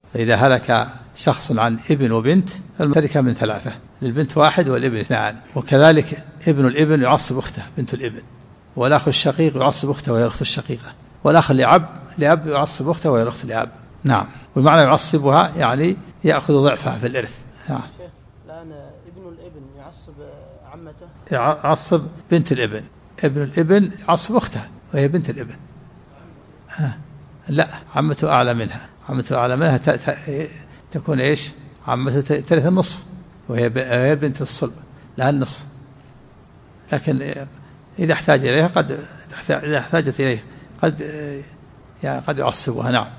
فإذا هلك شخص عن ابن وبنت فالتركة من ثلاثة، للبنت واحد والابن اثنان. وكذلك ابن الابن يعصب أخته بنت الابن، والأخ الشقيق يعصب أخته وهي الأخت الشقيقة، والأخ لأب يعصب أخته وهي الأخت لأب. نعم. والمعنى يعصبها يعني يأخذ ضعفها في الإرث. نعم. الآن ابن الابن يعصب عمته، يعصب بنت الابن، ابن الابن يعصب أخته وهي بنت الابن. لا، عمته أعلى منها، عمته أعلى منها تكون إيش؟ عمته ترث النصف وهي بنت الصلب لها النصف، لكن إذا احتاج إليها إذا احتاجت إليه قد يعصبها. نعم.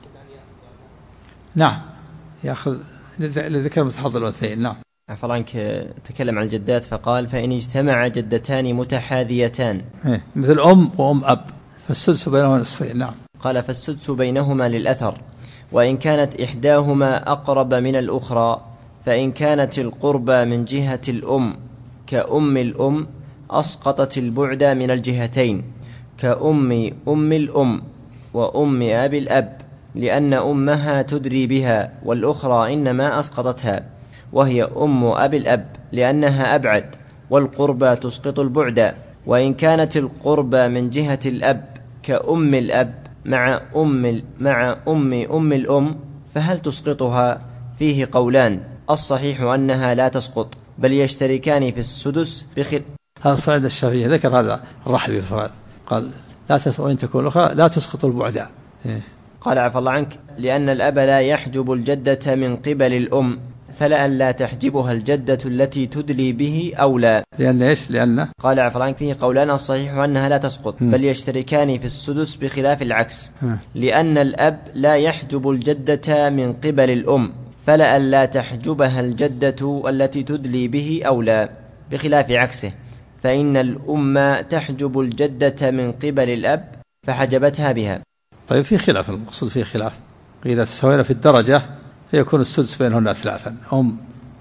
نعم، يأخذ لذكر متحضر الأنثيين. نعم. عفوا عنك، تكلم عن الجدات فقال فإن اجتمع جدتان متحاذيتان مثل أم وأم أب فالسدس بينهما نصفين. نعم. قال فالسدس بينهما للأثر، وإن كانت إحداهما أقرب من الأخرى، فإن كانت القربى من جهة الأم كأم الأم أسقطت البعد من الجهتين، كأم الأم وأم أبي الأب، لأن أمها تدري بها، والأخرى إنما أسقطتها، وهي أم أبي الأب لأنها أبعد، والقربى تسقط البعد. وإن كانت القربى من جهة الأب كأم الأب مع أم الأم، فهل تسقطها؟ فيه قولان، الصحيح أنها لا تسقط، بل يشتركان في السدس هذا صعيد الشافعي، ذكر هذا الرحبي في الفرائض، قال وإن تكون الأخرى لا تسقط البعد. قال عفى الله عنك لأن الأب لا يحجب الجدة من قبل الأم، فلأن لا تحجبها الجدة التي تدلي به أولى. لأن إيش؟ لأن قال عفى الله عنك فيه قولان، الصحيح أنها لا تسقط بل يشتركان في السدس بخلاف العكس، لأن الأب لا يحجب الجدة من قبل الأم، فلأن لا تحجبها الجدة التي تدلي به أولى، بخلاف عكسه، فإن الأم تحجب الجدة من قبل الأب فحجبتها بها. طيب في خلاف، المقصود فيه خلاف، إذا تساوينا في الدرجة فيكون السدس بينهن ثلاثا، أم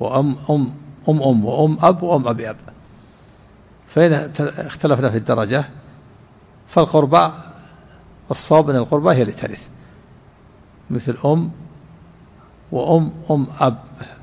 وأم أب وأم أبي أب. فإن اختلفنا في الدرجة فالقربى والصواب أن القربى هي اللي ترث، مثل أم أب.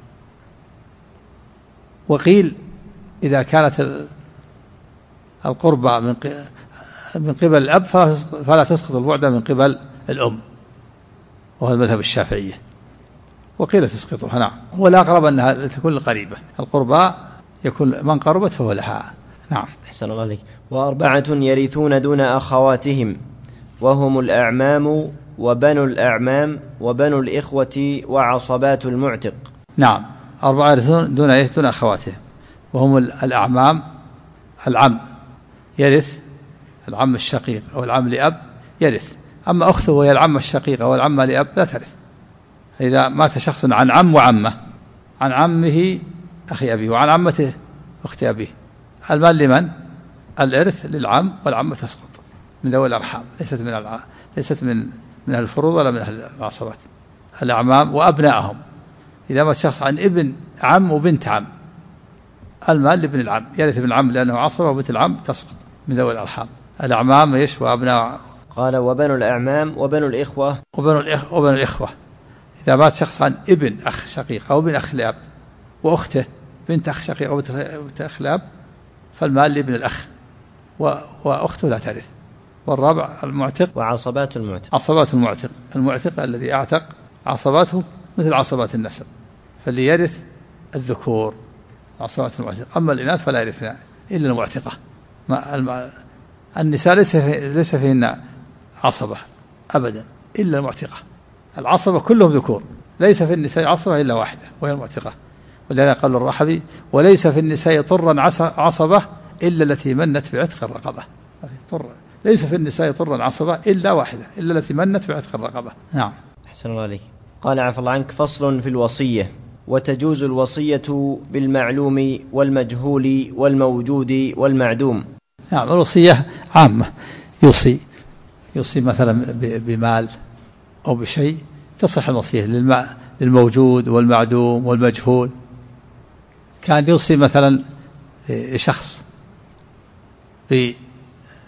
وقيل إذا كانت القربى من قبل الأب فلا تسقط البعد من قبل الأم، وهو المذهب الشافعية. وقيل تسقطها. نعم. والأقرب أنها تكون قريبة، القربى يكون من قربت فهو لها. نعم. أحسن الله عليك. وأربعة يرثون دون أخواتهم، وهم الأعمام وبنو الأعمام وبنو الإخوة وعصبات المعتق. نعم. أربعة يرثون دون أخواتهم، وهم الأعمام، العم يرث، العم الشقيق أو العم لأب يرث، أما أخته وهي العم الشقيقة والعم لأب لا ترث. إذا مات شخص عن عم وعمة، عن عمه أخي أبيه وعن عمته أخت أبيه، المال لمن؟ الإرث للعم، والعمة تسقط من ذوي الأرحام، ليست من أهل الفروض ولا من أهل العصبات. الأعمام وأبنائهم، إذا مات شخص عن ابن عم وبنت عم، المال لابن العم، يرث ابن العم لأنه عصبة، وبنت العم تسقط من ذوي الأرحام. الأعمام إيش؟ وأبناء. قال وبنو الأعمام وبنو الإخوة. وبنو الإخوة، إذا مات شخص عن ابن أخ شقيق أو ابن أخ لأب وأخته بنت أخ شقيق أو بنت أخ لأب، فالمال لابن الأخ وأخته لا ترث. والرابع المعتق وعصبات المعتق. عصبات المعتق الذي أعتق، عصباته مثل عصبات النسب، فاللي يرث الذكور عصبات المعتق، أما الإناث فلا يرثنا إلا المعتقة. النساء ليس فيهن عصبة أبدا إلا المعتقة، العصبة كلهم ذكور، ليس في النساء عصبة إلا واحدة وهي المعتقة. ولذلك قال الرحبي وليس في النساء طرا عصبة إلا التي منت بعتق الرقبة. ليس في النساء طرا عصبة إلا واحدة، إلا التي منت بعتق الرقبة. نعم. أحسن الله عليك. قال عفى الله عنك فصل في الوصية. وتجوز الوصية بالمعلوم والمجهول والموجود والمعدوم. نعم. الوصية عامة، يوصي مثلا بمال أو بشيء تصح الوصية للموجود والمعدوم والمجهول. كان يوصي مثلا شخص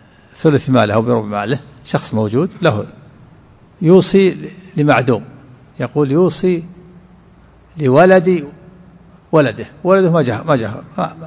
بثلث ماله أو بربع ماله، شخص موجود له، يوصي لمعدوم يقول يوصي لولد ولده ما جاء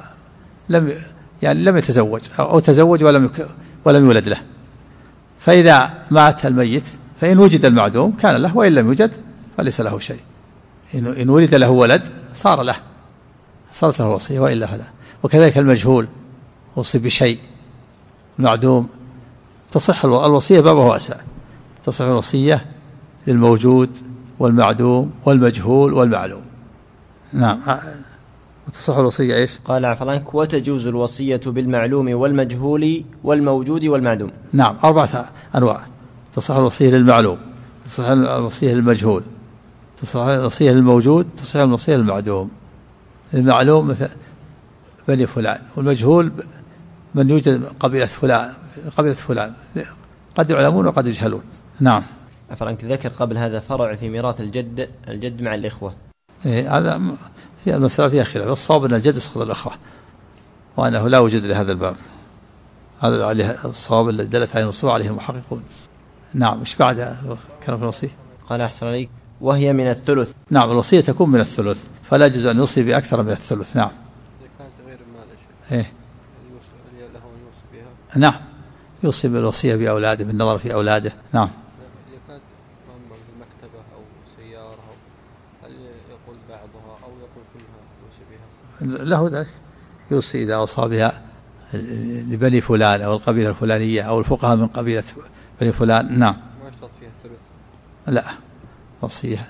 لم يتزوج أو تزوج ولم يولد له. فإذا مات الميت فإن وجد المعدوم كان له، وإن لم يوجد فليس له شيء. إن ولد له ولد صارت له الوصية، وإلا فلا. وكذلك المجهول وصي بشيء، المعدوم تصح الوصية بابه واسع، تصح الوصية للموجود والمعدوم والمجهول والمعلوم. نعم. وتصح الوصية إيش؟ قال عفوا عنك: وتجوز الوصية بالمعلوم والمجهول والموجود والمعدوم. نعم، 4 أنواع. تصح الوصية للمعلوم، تصح الوصية للمجهول، تصح الوصية للموجود، تصح الوصية للمعدوم. المعلوم مثل بني فلان، والمجهول من يوجد قبيلة فلان قد يعلمون وقد يجهلون. نعم. عفوا عنك، ذكر قبل هذا فرع في ميراث الجد مع الإخوة. هذا في المسألة فيها خلاف، الصواب أن الجد يسقط الأخوة، وأنه لا وجود لهذا الباب. هذا عليه الصواب الذي دلت عليه النصوص عليه المحققون. نعم. مش بعد كان في الوصية؟ قال أحسن عليك: وهي من الثلث. نعم، الوصية تكون من الثلث، فلا يجوز أن يوصي بأكثر من الثلث. نعم. إذا كانت غير المال إيه؟ له أن يوصي بها. نعم، يوصي بالوصية بأولاده بالنظر في أولاده. نعم. إذا كانت في المكتبة أو سيارة، هل يقول بعضها أو يقول كلها يوصي بها؟ له ذلك، يوصي إذا أوصى بها لبني فلان أو القبيلة الفلانية أو الفقهاء من قبيلة بني فلان. نعم. ما يشترط فيها الثلث؟ لا، وصية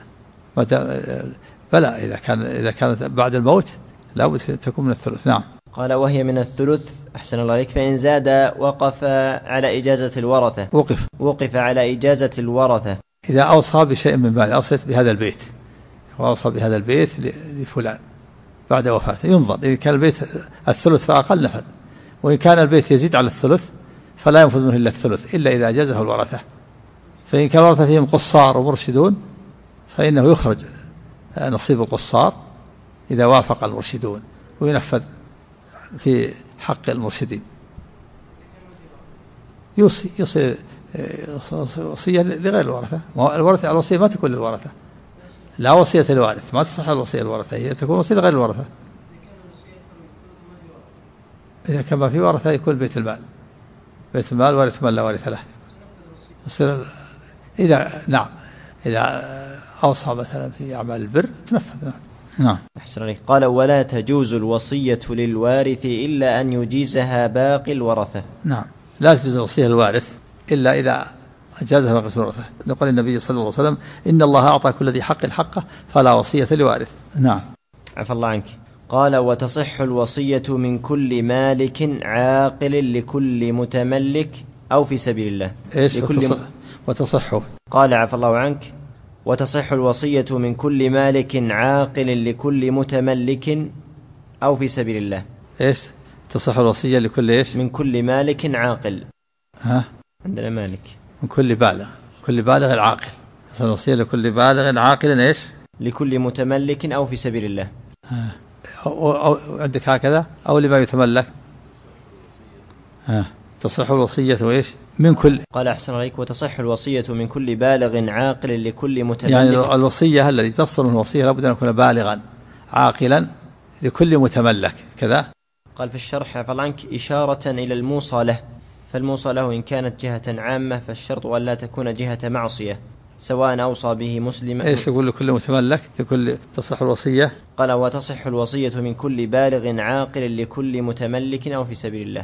بلى إذا كانت بعد الموت لا بد تكون من الثلث. نعم. قال: وهي من الثلث. أحسن الله عليك. فإن زاد وقف على إجازة الورثة. وقف على إجازة الورثة. إذا أوصى بشيء من مال، أوصيت بهذا البيت وأوصى بهذا البيت لفلان بعد وفاته، ينظر إذا كان البيت الثلث فأقل نفذ، وإن كان البيت يزيد على الثلث فلا ينفذ منه إلا الثلث، إلا إذا أجازه الورثة. فإن كان الورثة فيهم قصار ومرشدون فإنه يخرج نصيب القصار إذا وافق المرشدون، وينفذ في حق المرشدين. يوصي وصية لغير الورثة. الوصية ما تكون للورثة، لا وصية للوارث، ما تصح الوصية للورثة، هي تكون وصية لغير الورثة. إذا كان ما في ورثة يكون بيت المال وارث من لا وارث له. إذا أوصى مثلا في أعمال البر تنفذ. نعم. أحسن عليك. قال: ولا تجوز الوصية للوارث إلا أن يجيزها باقي الورثة. نعم، لا تجوز الوصية للوارث إلا إذا أجازها باقي الورثة، لقول النبي صلى الله عليه وسلم: إن الله أعطى كل ذي حق حقه فلا وصية لوارث. نعم. عفى الله عنك. قال: وتصح الوصية من كل مالك عاقل لكل متملك أو في سبيل الله. إيش وتصح؟ قال: عفى الله عنك: وتصح الوصية من كل مالك عاقل لكل متملك أو في سبيل الله. إيش تصح الوصية لكل إيش؟ من كل مالك عاقل. عندنا مالك. من كل بالغ العاقل. تصح الوصية لكل بالغ عاقل إيش؟ لكل متملك أو في سبيل الله. أو عندك هكذا أو لما يتملك. تصح الوصية إيش؟ من كل. قال: أحسن عليك. وتصح الوصية من كل بالغ عاقل لكل متملك. يعني الوصية الذي تصل من الوصية لابد أن يكون بالغا عاقلا لكل متملك كذا. قال في الشرح: عفى الله عنك: إشارة إلى الموصى له، فالموصى له إن كانت جهة عامة فالشرط أن لا تكون جهة معصية، سواء أوصى به مسلما. إيش يقول لكل متملك لكل تصح الوصية؟ قال: وتصح الوصية من كل بالغ عاقل لكل متملك أو في سبيل الله.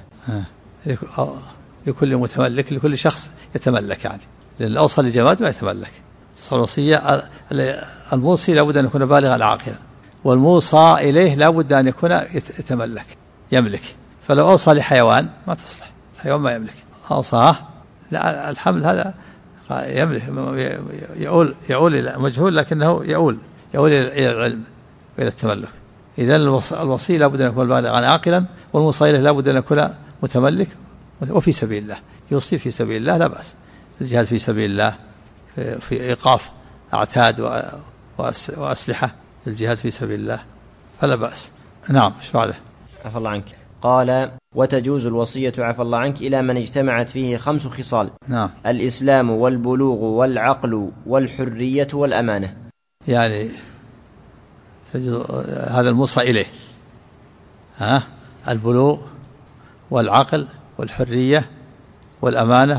لكل متملك، لكل شخص يتملك، يعني لأن الأوصى لجماد ما يتملك. تصح الوصية الموصي لابد أن يكون بالغا عاقلا، والموصى إليه لابد أن يكون يتملك يملك. فلو أوصى لحيوان ما تصلح، الحيوان ما يملك. أوصاه لا، الحمل هذا يملك، يؤول إلى مجهول، لكنه يؤول إلى العلم وإلى التملك. إذن الوصي لابد أن يكون بالغا عاقلا، والموصى إليه لابد أن يكون متملك وفي سبيل الله. يوصي في سبيل الله لا بأس، الجهاد في سبيل الله، في إيقاف أعتاد وأسلحة، الجهاد في سبيل الله فلا بأس. نعم. ايش بعده؟ عفى الله عنك. قال: وتجوز الوصية عفى الله عنك إلى من اجتمعت فيه 5 خصال. نعم. الإسلام والبلوغ والعقل والحرية والأمانة. يعني هذا الموصى إليه البلوغ والعقل والحرية والأمانة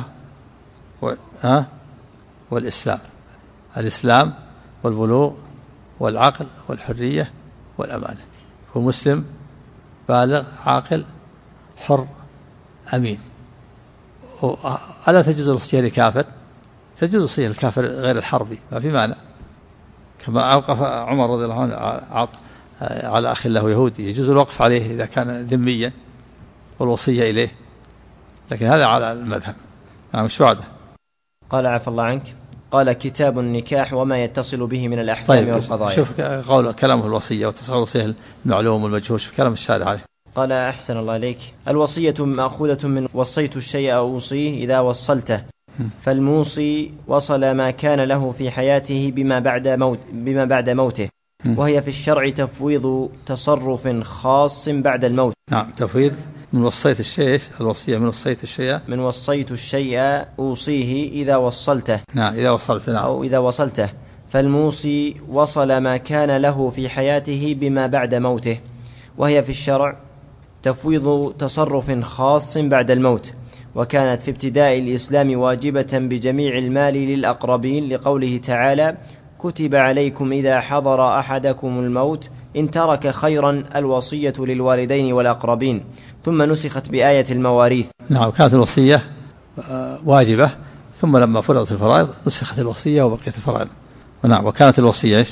والإسلام. الإسلام والبلوغ والعقل والحرية والأمانة. هو مسلم بالغ عاقل حر أمين. ألا تجوز الوصية لكافر؟ تجوز الوصية للكافر غير الحربي، ما في مانع، كما أوقف عمر رضي الله عنه على أخ له يهودي، يجوز الوقف عليه إذا كان ذميا والوصية إليه، لكن هذا على المذهب. مش بعده. قال عفى الله عنك، قال كتاب النكاح وما يتصل به من الأحكام والقضايا. شوف قول كلامه الوصية وتصور الوصية المعلوم والمجهول، شوف كلام الشارع عليه. قال أحسن الله إليك، الوصية مأخوذة من وصيت الشيء أوصيه إذا وصلته، فالموصي وصل ما كان له في حياته بما بعد موته، وهي في الشرع تفويض تصرف خاص بعد الموت. نعم، تفويض من وصيت الشيء، الوصية من وصيت الشيء، من وصيت الشيء أوصيه إذا وصلته. نعم، إذا وصلت. نعم. أو إذا وصلته، فالموصي وصل ما كان له في حياته بما بعد موته، وهي في الشرع تفويض تصرف خاص بعد الموت، وكانت في ابتداء الإسلام واجبة بجميع المال للأقربين، لقوله تعالى: كتب عليكم إذا حضر أحدكم الموت إن ترك خيرا الوصية للوالدين والأقربين، ثم نسخت بآية المواريث. نعم، كانت الوصية واجبة، ثم لما فرضت الفرائض نسخت الوصية وبقيت الفرائض. نعم، وكانت الوصية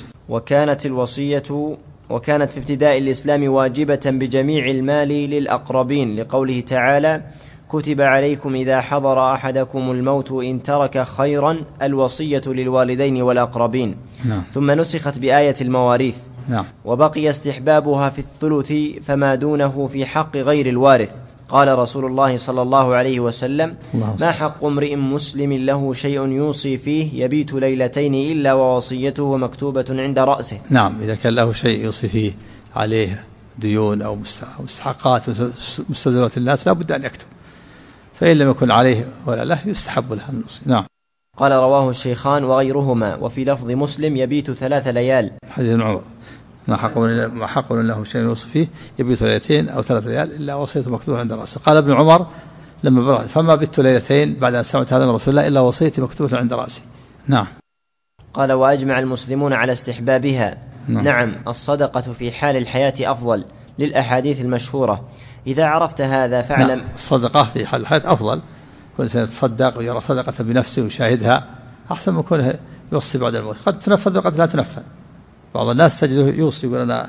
وكانت في ابتداء الإسلام واجبة بجميع المال للأقربين، لقوله تعالى: كتب عليكم إذا حضر أحدكم الموت إن ترك خيرا الوصية للوالدين والأقربين. نعم. ثم نسخت بآية المواريث. نعم. وبقي استحبابها في الثلث فما دونه في حق غير الوارث. قال رسول الله صلى الله عليه وسلم: ما حق امرئ مسلم له شيء يوصي فيه يبيت ليلتين إلا ووصيته مكتوبة عند رأسه. نعم، إذا كان له شيء يوصي فيه عليه ديون أو مستحقات مستلزمات الناس لا بد أن يكتب، فإن لم يكن عليه ولا له يستحب له النص. نعم. قال رواه الشيخان وغيرهما، وفي لفظ مسلم: يبيت 3 ليال. حديث ابن عمر: ما حق له شيء يوصي فيه يبيت 2 أو 3 ليال إلا وصيته مكتوبة عند رأسه. قال ابن عمر لما برأ: فما بت 2 ليلة بعد أن سمعت هذا من رسول الله إلا وصيتي مكتوبة عند رأسي. نعم. قال وأجمع المسلمون على استحبابها. نعم، الصدقة في حال الحياة أفضل، للأحاديث المشهورة. إذا عرفت هذا فاعلم. الصدقة في حال الحياة أفضل، كل سنة يتصدق ويرى صدقة بنفسه ويشاهدها أحسن من كونه يوصي بعد الموت. قد تنفذ وقد لا تنفذ. بعض الناس تجده يوصي، يقول أنا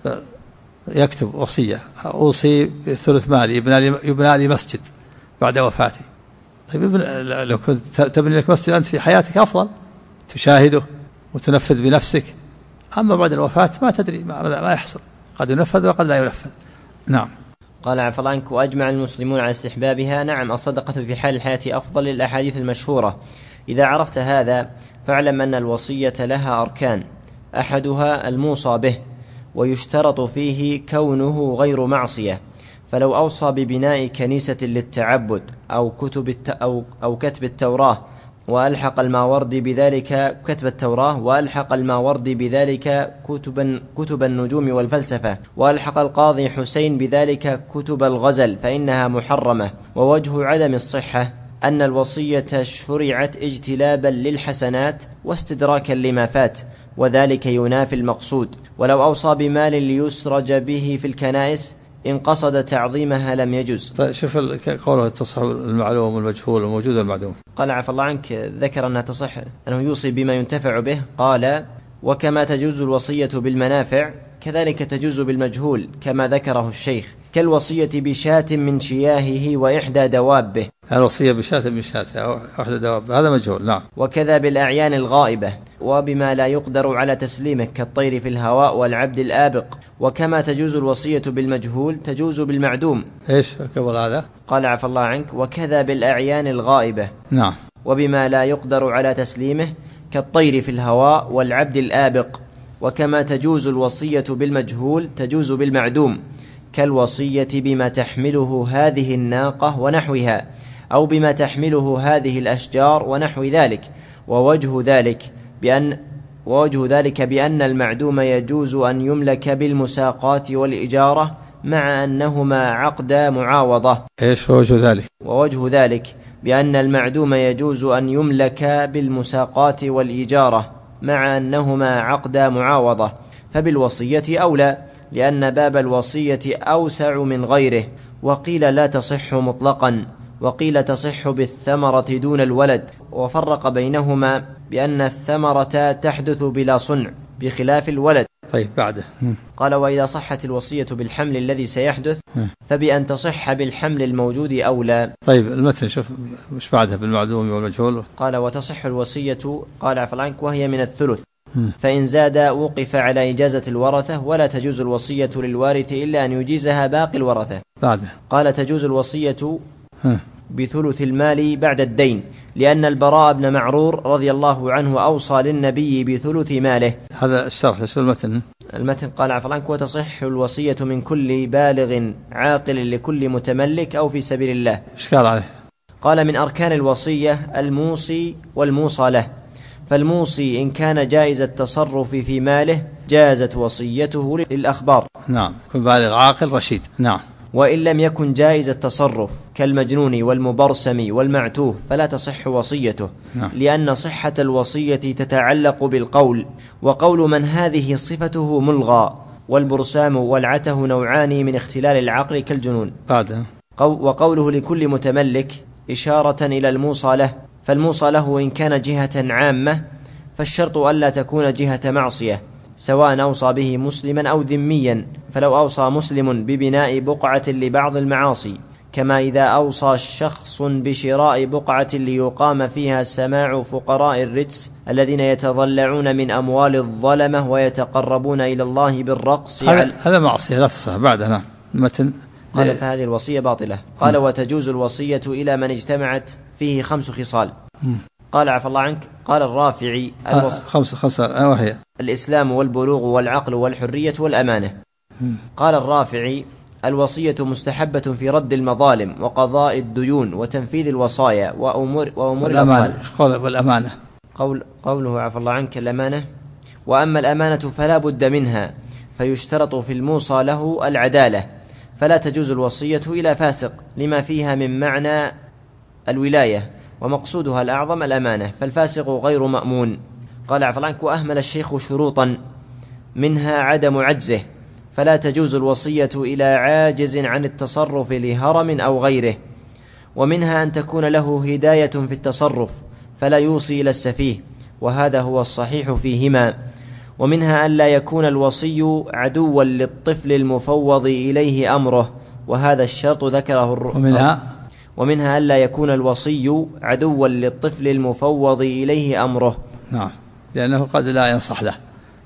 يكتب وصية: أوصي بثلث مالي يبنى لي مسجد بعد وفاتي. طيب لو كنت تبني لك مسجد أنت في حياتك أفضل، تشاهده وتنفذ بنفسك. أما بعد الوفاة ما تدري ما يحصل، قد ينفذ وقد لا ينفذ. نعم. قال عفى الله عنك: وأجمع المسلمون على استحبابها. نعم، الصدقة في حال الحياة أفضل، للأحاديث المشهورة. إذا عرفت هذا فاعلم أن الوصية لها أركان: أحدها الموصى به، ويشترط فيه كونه غير معصية، فلو أوصى ببناء كنيسة للتعبد أو كتب التوراة وألحق الماوردي بذلك كتب التوراة وألحق الماوردي بذلك كتب النجوم والفلسفة، وألحق القاضي حسين بذلك كتب الغزل، فإنها محرمة. ووجه عدم الصحة أن الوصية شرعت اجتلابا للحسنات واستدراكا لما فات، وذلك ينافي المقصود. ولو أوصى بمال ليسرج به في الكنائس إن قصد تعظيمها لم يجوز. طيب شوف قوله تصح المعلوم والمجهول والموجود والمعدوم. قال عفى الله عنك، ذكر أنها تصح أنه يوصي بما ينتفع به. قال: وكما تجوز الوصية بالمنافع كذلك تجوز بالمجهول، كما ذكره الشيخ، كالوصية بشاة من شياهه وإحدى دوابه. الوصية بشاة من شاته أو إحدى دوابه هذا مجهول. نعم. وكذا بالأعيان الغائبة، وبما لا يقدر على تسليمه كالطير في الهواء والعبد الآبق. وكما تجوز الوصية بالمجهول تجوز بالمعدوم. إيش قبل هذا؟ قال عفى الله عنك: وكذا بالأعيان الغائبة. نعم. وبما لا يقدر على تسليمه كالطير في الهواء والعبد الآبق. وكما تجوز الوصية بالمجهول تجوز بالمعدوم، كالوصية بما تحمله هذه الناقة ونحوها، أو بما تحمله هذه الأشجار ونحو ذلك. ووجه ذلك ووجه ذلك بأن المعدوم يجوز أن يملك بالمساقات والإجارة مع أنهما عقد معاوضة. إيش وجه ذلك؟ ووجه ذلك بأن المعدوم يجوز أن يملك بالمساقات والإجارة مع أنهما عقد معاوضة، فبالوصية أولى، لأن باب الوصية أوسع من غيره. وقيل لا تصح مطلقا، وقيل تصح بالثمرة دون الولد، وفرق بينهما بأن الثمرة تحدث بلا صنع بخلاف الولد. طيب بعده قال وإذا صحت الوصية بالحمل الذي سيحدث فبأن تصح بالحمل الموجود أولى. طيب المثل شوف مش بعده بالمعدوم والمجهول. قال وتصح الوصية، قال عفوا عنك، وهي من الثلث، فإن زاد وقف على إجازة الورثة، ولا تجوز الوصية للوارث إلا أن يجيزها باقي الورثة. بعده قال تجوز الوصية بثلث المال بعد الدين، لأن البراء بن معرور رضي الله عنه أوصى للنبي بثلث ماله. هذا الشرح شو المتن؟ المتن قال عفوا عنك وتصح الوصية من كل بالغ عاقل لكل متملك أو في سبيل الله. إيش قال عليه؟ قال من أركان الوصية الموصي والموصى له، فالموصي إن كان جائز التصرف في ماله جازت وصيته للأخبار. نعم، يكون بالغ عاقل رشيد. نعم. وإن لم يكن جائز التصرف كالمجنون والمبرسم والمعتوه فلا تصح وصيته. نعم. لأن صحة الوصية تتعلق بالقول، وقول من هذه صفته ملغى، والبرسام والعته نوعان من اختلال العقل كالجنون. بعده وقوله لكل متملك إشارة إلى الموصى له، فالموصى له إن كان جهة عامة فالشرط ألا تكون جهة معصية، سواء أوصى به مسلما أو ذميا، فلو أوصى مسلم ببناء بقعة لبعض المعاصي، كما إذا أوصى شخص بشراء بقعة ليقام فيها سماع فقراء الرجس الذين يتضلعون من أموال الظلمة ويتقربون إلى الله بالرقص، هذا معصية لا تصح. بعد هنا المتن قال فهذه الوصية باطلة. قال وتجوز الوصية إلى من اجتمعت فيه 5 خصال. قال عفى الله عنك، قال الرافعي خمسة وهي الإسلام والبلوغ والعقل والحرية والأمانة. قال الرافعي الوصية مستحبة في رد المظالم وقضاء الديون وتنفيذ الوصايا وأمور الأطفال. والأمانة قوله عفى الله عنك الأمانة. وأما الأمانة فلا بد منها، فيشترط في الموصى له العدالة، فلا تجوز الوصية إلى فاسق لما فيها من معنى الولاية، ومقصودها الأعظم الأمانة، فالفاسق غير مأمون. قال عفى الله عنك وأهمل الشيخ شروطا منها عدم عجزه، فلا تجوز الوصية إلى عاجز عن التصرف لهرم أو غيره، ومنها أن تكون له هداية في التصرف فلا يوصي إلى السفيه، وهذا هو الصحيح فيهما. ومنها أن لا يكون الوصي عدوا للطفل المفوض إليه أمره، وهذا الشرط ذكره ومنها أن لا يكون الوصي عدوا للطفل المفوض إليه أمره. نعم، لأنه قد لا ينصح له.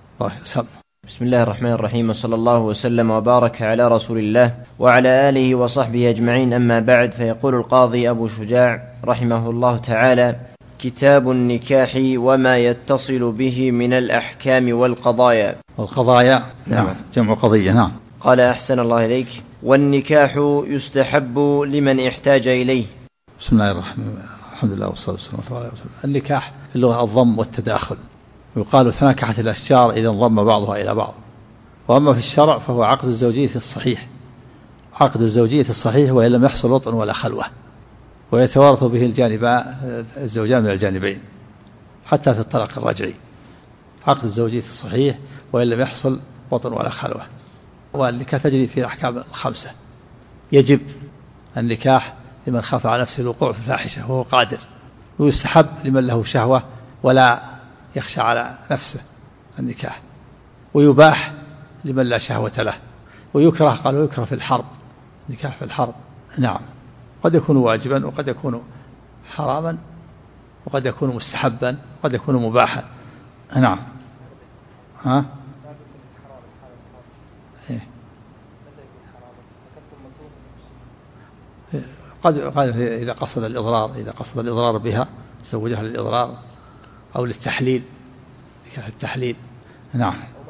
بسم الله الرحمن الرحيم، وصلى الله وسلم وبارك على رسول الله وعلى آله وصحبه أجمعين. أما بعد، فيقول القاضي أبو شجاع رحمه الله تعالى: كتاب النكاح وما يتصل به من الأحكام والقضايا. نعم، جمع قضية. نعم. قال أحسن الله إليك: والنكاح يستحب لمن احتاج إليه. بسم الله الرحمن الرحيم، الحمد لله والصلاة والسلام على رسول الله. النكاح في اللغة الضم والتداخل، ويقال تناكحت الأشجار إذا انضم بعضها إلى بعض. وأما في الشرع فهو عقد الزوجية الصحيح، عقد الزوجية الصحيح وإن لم يحصل وطن ولا خلوة، ويتوارث به الزوجان من الجانبين حتى في الطلاق الرجعي. عقد الزوجية الصحيح وإن لم يحصل وطن ولا خلوة. والنكاح تجري في الأحكام 5. يجب النكاح لمن خاف على نفسه الوقوع في الفاحشة وهو قادر، ويستحب لمن له شهوة ولا يخشى على نفسه النكاح، ويباح لمن لا شهوة له، ويكره، قالوا يكره في الحرب، نكاح في الحرب. نعم، قد يكون واجبا وقد يكون حراما وقد يكون مستحبا وقد يكون مباحا. نعم. قال إذا قصد الإضرار بها زوجها للإضرار أو للتحليل، نكاح التحليل. نعم،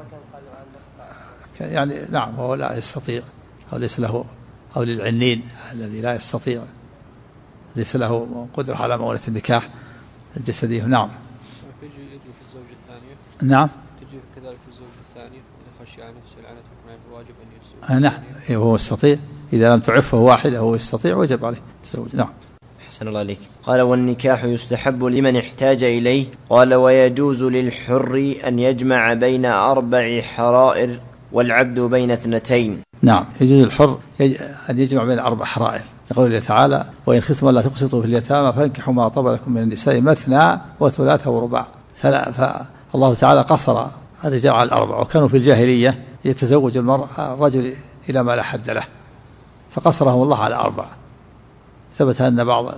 يعني نعم، وهو لا يستطيع أو ليس له، أو للعنين الذي لا يستطيع، ليس له قدرة على مؤونة النكاح الجسدي. نعم. يجي في الزوجة الثانية نعم. تجي كذلك الزوج الثاني يخشي على نفسه العنت ويكون الواجب أن يتزوج. نعم، هو يستطيع إذا لم تعفه واحدة هو يستطيع وجب عليه التزوج. نعم. أحسن الله عليك. قال والنكاح يستحب لمن احتاج إليه. قال ويجوز للحر أن يجمع بين 4 حرائر والعبد بين 2. نعم، يجوز الحر أن يجمع بين 4 حرائر. يقول الله تعالى وإن خفتم ألا تقسطوا في اليتامى فانكحوا ما طاب لكم من النساء مثنى وثلاث ورباع. فالله تعالى قصر الرجال على 4، وكانوا في الجاهلية يتزوج الرجل إلى ما لا حد له، فقصرهم الله على 4. ثبت أن بعض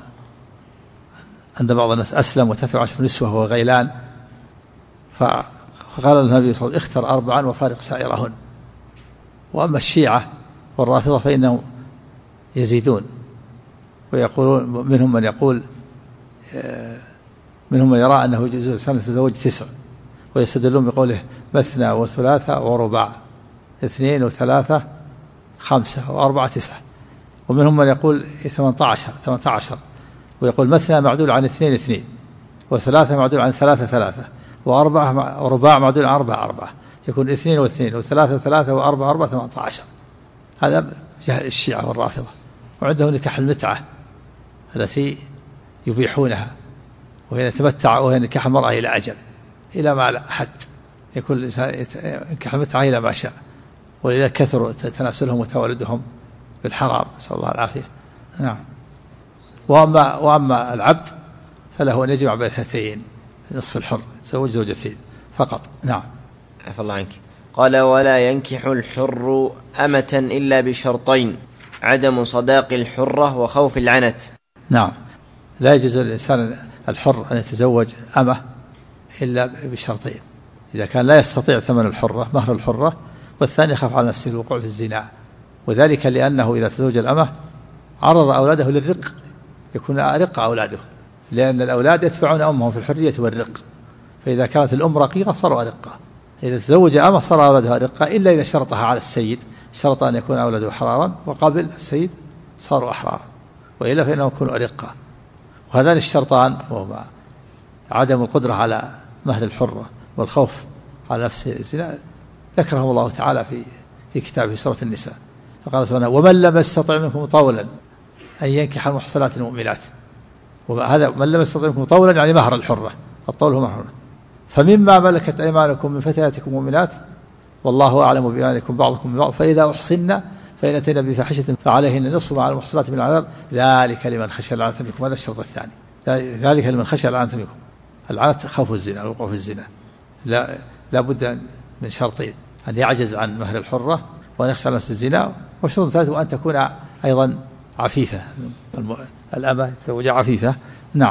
الناس أسلم وتفع 10 نسوة وهو غيلان، فقال النبي صلى الله عليه وسلم اختر 4 وفارق سائرهن. وأما الشيعة والرافضة فإنهم يزيدون ويقولون منهم من يرى أنه يجوز الإنسان يتزوج 9، ويستدلون بقوله مثنى وثلاثة ورباع، 2 و3 5 و4 9. ومنهم من يقول 18 ويقول مثنى معدول عن 2 2 و3 معدول عن 3 3 ورباع معدول عن 4 4، يكون 2 و2 و3 و3 و4 4 18. هذا جهل الشيعة والرافضة. وعندهم نكاح المتعة التي يبيحونها، وهي يتمتع، وهي نكاح المرأة إلى أجل، إلى ما لا حد، يكون الإنسان نكاح المتعة إلى ما شاء، ولذا كثروا تناسلهم وتولدهم بالحرام، نسأل الله العافية. نعم. وأما العبد فله أن يجمع بين 2، نصف الحر يتزوج 2 فقط. نعم. عفى الله عنك. قال ولا ينكح الحر أمة إلا بشرطين: عدم صداق الحرة وخوف العنت. نعم، لا يجوز للإنسان الحر أن يتزوج أمة إلا بشرطين: إذا كان لا يستطيع ثمن الحرة مهر الحرة، والثاني يخاف على نفسه الوقوع في الزنا، وذلك لأنه إذا تزوج الأمة عرض أولاده للرق، يكون رق أولاده، لأن الأولاد يتبعون أمهم في الحرية والرق، فإذا كانت الأم رقيقة صاروا أرقة. إذا تزوج أمة صار أولادها أرقة، إلا إذا شرطها على السيد، شرط أن يكون أولاده حرارا، وقبل السيد صاروا أحرارا، وإلا فإنهم يكونوا أرقة. وهذان الشرطان وهما عدم القدرة على مهر الحرة والخوف على نفس الزنا ذكرهم الله تعالى في كتابه سورة النساء، فقال سبحانه: ومن لم يستطع منكم طولا أن ينكح المحصنات المؤمنات. وهذا من لم يستطع منكم طولا يعني مهر الحرة، الطول هو مهر. فمما ملكت أيمانكم من فتياتكم المؤمنات والله أعلم بإيمانكم بعضكم ببعض، فإذا أحصن فإن أتينا بفاحشة فعليهن نصف مع المحصنات من العذاب، ذلك لمن خشي العنة منكم. هذا الشرط الثاني، ذلك لمن خشي العنة منكم. العنة خوف الزنا، الوقوع في الزنا، لا بد من شرطين: أن يعجز عن مهر الحرة، وأن يخشى على نفس الزنا، والشرط الثالث وأن تكون أيضا عفيفة، الأمة تزوج عفيفة. نعم،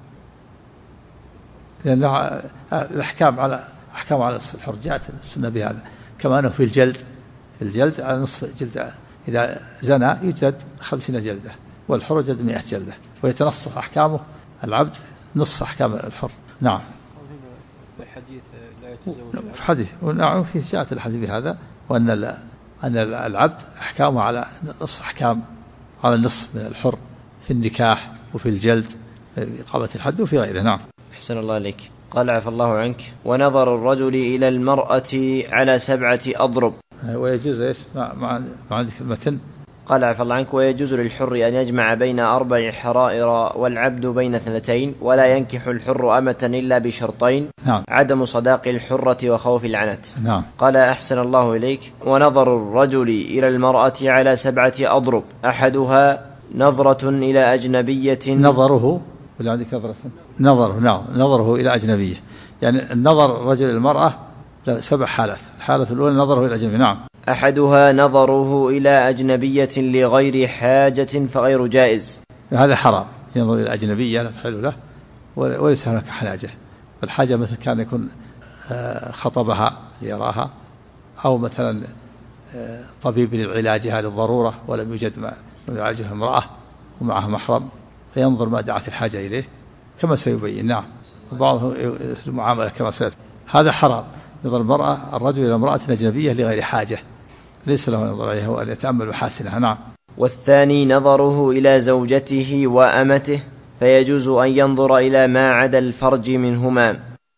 لأن الأحكام على نصف الحر جاءت السنة بهذا، كما أنه في الجلد على نصف جلد، إذا زنى يجلد 50 جلدة، والحر يجلد 100 جلدة، ويتنصف أحكامه العبد نصف أحكام الحر. نعم. في حديث لا يتزوج في حديث، ونعم في جاءت الحديث بهذا، وأن العبد أحكامه على نصف أحكام، على النصف من الحر في النكاح وفي الجلد إقامة الحد وفي غيره. نعم. أحسن الله عليك. قال عفى الله عنك: ونظر الرجل إلى المرأة على 7 أضرب. ويجوز إيش مع عندك المتن؟ قال عفى الله عنك: ويجوز للحر أن يجمع بين 4 حرائر والعبد بين 2، ولا ينكح الحر أمة إلا بشرطين: نعم. عدم صداق الحرة وخوف العنت. نعم. قال أحسن الله إليك: ونظر الرجل إلى المرأة على 7 أضرب: أحدها نظرة إلى أجنبية. نظره ولا عندك نظره؟ نعم، نظره إلى أجنبية، يعني النظر الرجل المرأة له 7 حالات. الحالة الأولى نظره إلى أجنبية. نعم. أحدها نظره إلى أجنبية لغير حاجة فغير جائز. هذا حرام، ينظر إلى أجنبية لا تحل له وليس هناك حاجة. والحاجة مثل كان يكون خطبها ليراها، أو مثلا طبيب لعلاجها للضرورة ولم يوجد ما يعالجها امرأة ومعها محرم، فينظر ما دعت الحاجة إليه كما سيبين. نعم. وبعضهم المعاملة كما سيأتي. هذا حرام، نظر الرجل إلى امرأة أجنبية لغير حاجة، ليس له ينظر إليها وأن يتأمل محاسنها. نعم. والثاني نظره إلى زوجته وأمته، فيجوز أن ينظر إلى ما عدا الفرج منهما.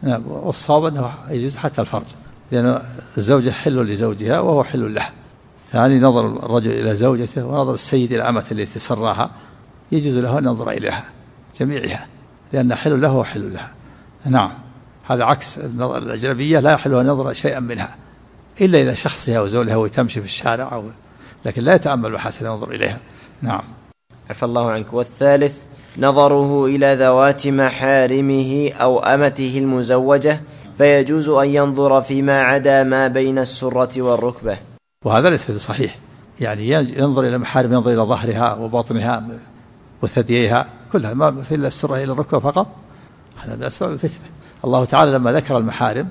والصواب أنه يجوز حتى الفرج، لأن الزوجة حل لزوجها وهو حل له. ثاني نظر الرجل إلى زوجته ونظر السيد إلى أمة التي سراها، يجوز له أن ينظر إليها جميعها لأن حل له وحل لها. نعم، هذا عكس النظر الأجنبية، لا يحل أن ينظر شيئا منها إلا إذا شخصها وزولها وتمشي في الشارع لكن لا يتأمل محاسن ينظر إليها. نعم. عفى الله عنك. والثالث نظره إلى ذوات محارمه أو أمته المزوجة، فيجوز أن ينظر فيما عدا ما بين السرة والركبة. وهذا ليس بصحيح، يعني ينظر إلى محارم، ينظر إلى ظهرها وبطنها وثدييها كلها، ما في إلا السرة إلى الركبة فقط. هذا من أسباب الفتنة. الله تعالى لما ذكر المحارم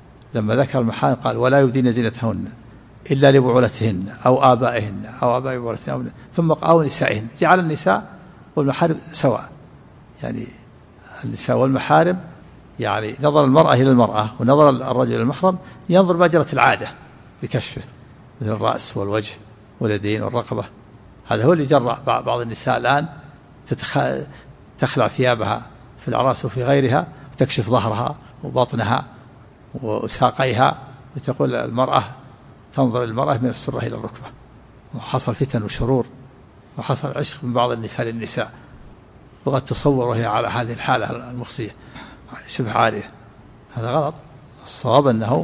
قال ولا يبدين زينتهن إلا لبعولتهن أو آبائهن أو آباء بعولتهن ثم أو نسائهن، جعل النساء والمحارم سواء، يعني النساء والمحارم، يعني نظر المرأة إلى المرأة ونظر الرجل إلى المحرم ينظر ما جرت العادة بكشفه، مثل الرأس والوجه واليدين والرقبة. هذا هو اللي جرى بعض النساء الآن تخلع ثيابها في الأعراس وفي غيرها وتكشف ظهرها وبطنها وساقيها، وتقول المرأة تنظر المرأة من السرة إلى الركبة. وحصل فتن وشرور وحصل عشق من بعض النساء للنساء، وقد تصور وهي على هذه الحالة المخزية شبه عارية. هذا غلط. الصواب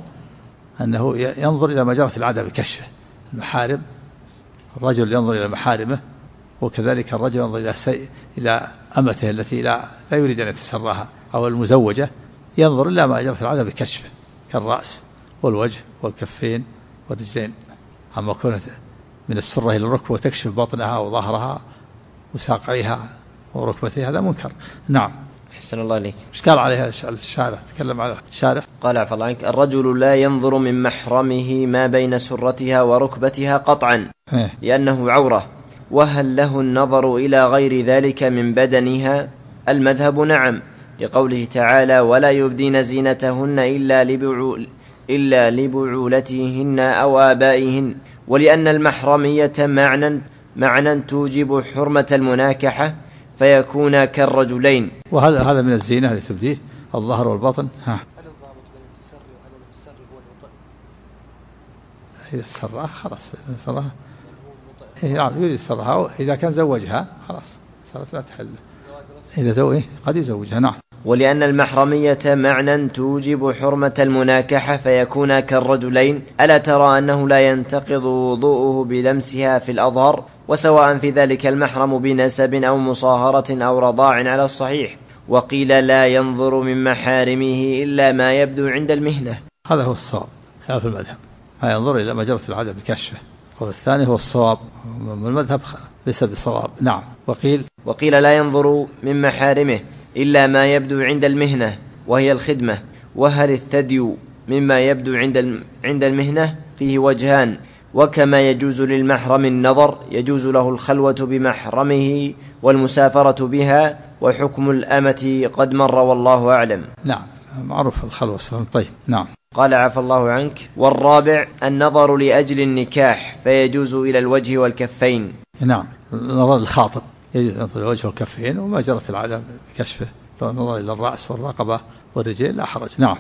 أنه ينظر إلى ما جرت العادة بكشفه. المحارم، الرجل ينظر إلى محارمه، وكذلك الرجل ينظر إلى أمته التي لا يريد أن يتسراها، أو المزوجة ينظر إلى ما جرت العادة بكشفه كالرأس والوجه والكفين والرجلين. أما كانت من السرة إلى الركبة وتكشف بطنها وظهرها وساقيها وركبتها هذا منكر. نعم. أحسن الله عليك. ايش قال عليها الشارح؟ تكلم على الشارح. قال عفى الله عنك: الرجل لا ينظر من محرمه ما بين سرتها وركبتها قطعا لأنه عورة، وهل له النظر إلى غير ذلك من بدنها؟ المذهب نعم، لقوله تعالى: ولا يبدين زينتهن إلا لبعولتهن أو آبائهن، ولأن المحرمية معنى توجب حرمة المناكحة فيكون كالرجلين. وهل هذا من الزينة التي تبديه الظهر والبطن؟ هل الضابط بين التسري وعدم التسري هو الوطء؟ إذا سرها خلاص، سرها نعم يريد سرها، إذا كان زوجها خلاص صارت لا تحل. إذا زوجه قد يزوجها. نعم. ولأن المحرمية معنى توجب حرمة المناكحة فيكون كالرجلين، ألا ترى أنه لا ينتقض وضوءه بلمسها في الأظهر، وسواء في ذلك المحرم بنسب أو مصاهرة أو رضاع على الصحيح. وقيل لا ينظر من محارمه إلا ما يبدو عند المهنة. هذا هو الصواب في المذهب، لا ينظر إلى ما جرت العادة بكشفه. والثاني هو الصواب، والمذهب ليس بصواب. نعم. وقيل لا ينظر من محارمه إلا ما يبدو عند المهنة وهي الخدمة. وهل الثدي مما يبدو عند المهنة؟ فيه وجهان، وكما يجوز للمحرم النظر يجوز له الخلوة بمحرمه والمسافرة بها، وحكم الأمة قد مر والله أعلم. نعم، معروف الخلوة. طيب. نعم. قال عفى الله عنك: والرابع النظر لأجل النكاح، فيجوز إلى الوجه والكفين. نعم، نظر الخاطب يجوز نظر الوجه والكفين، وما جرت العادة بكشفه. لو نظر إلى الرأس والرقبة والرجل لا حرج. نعم.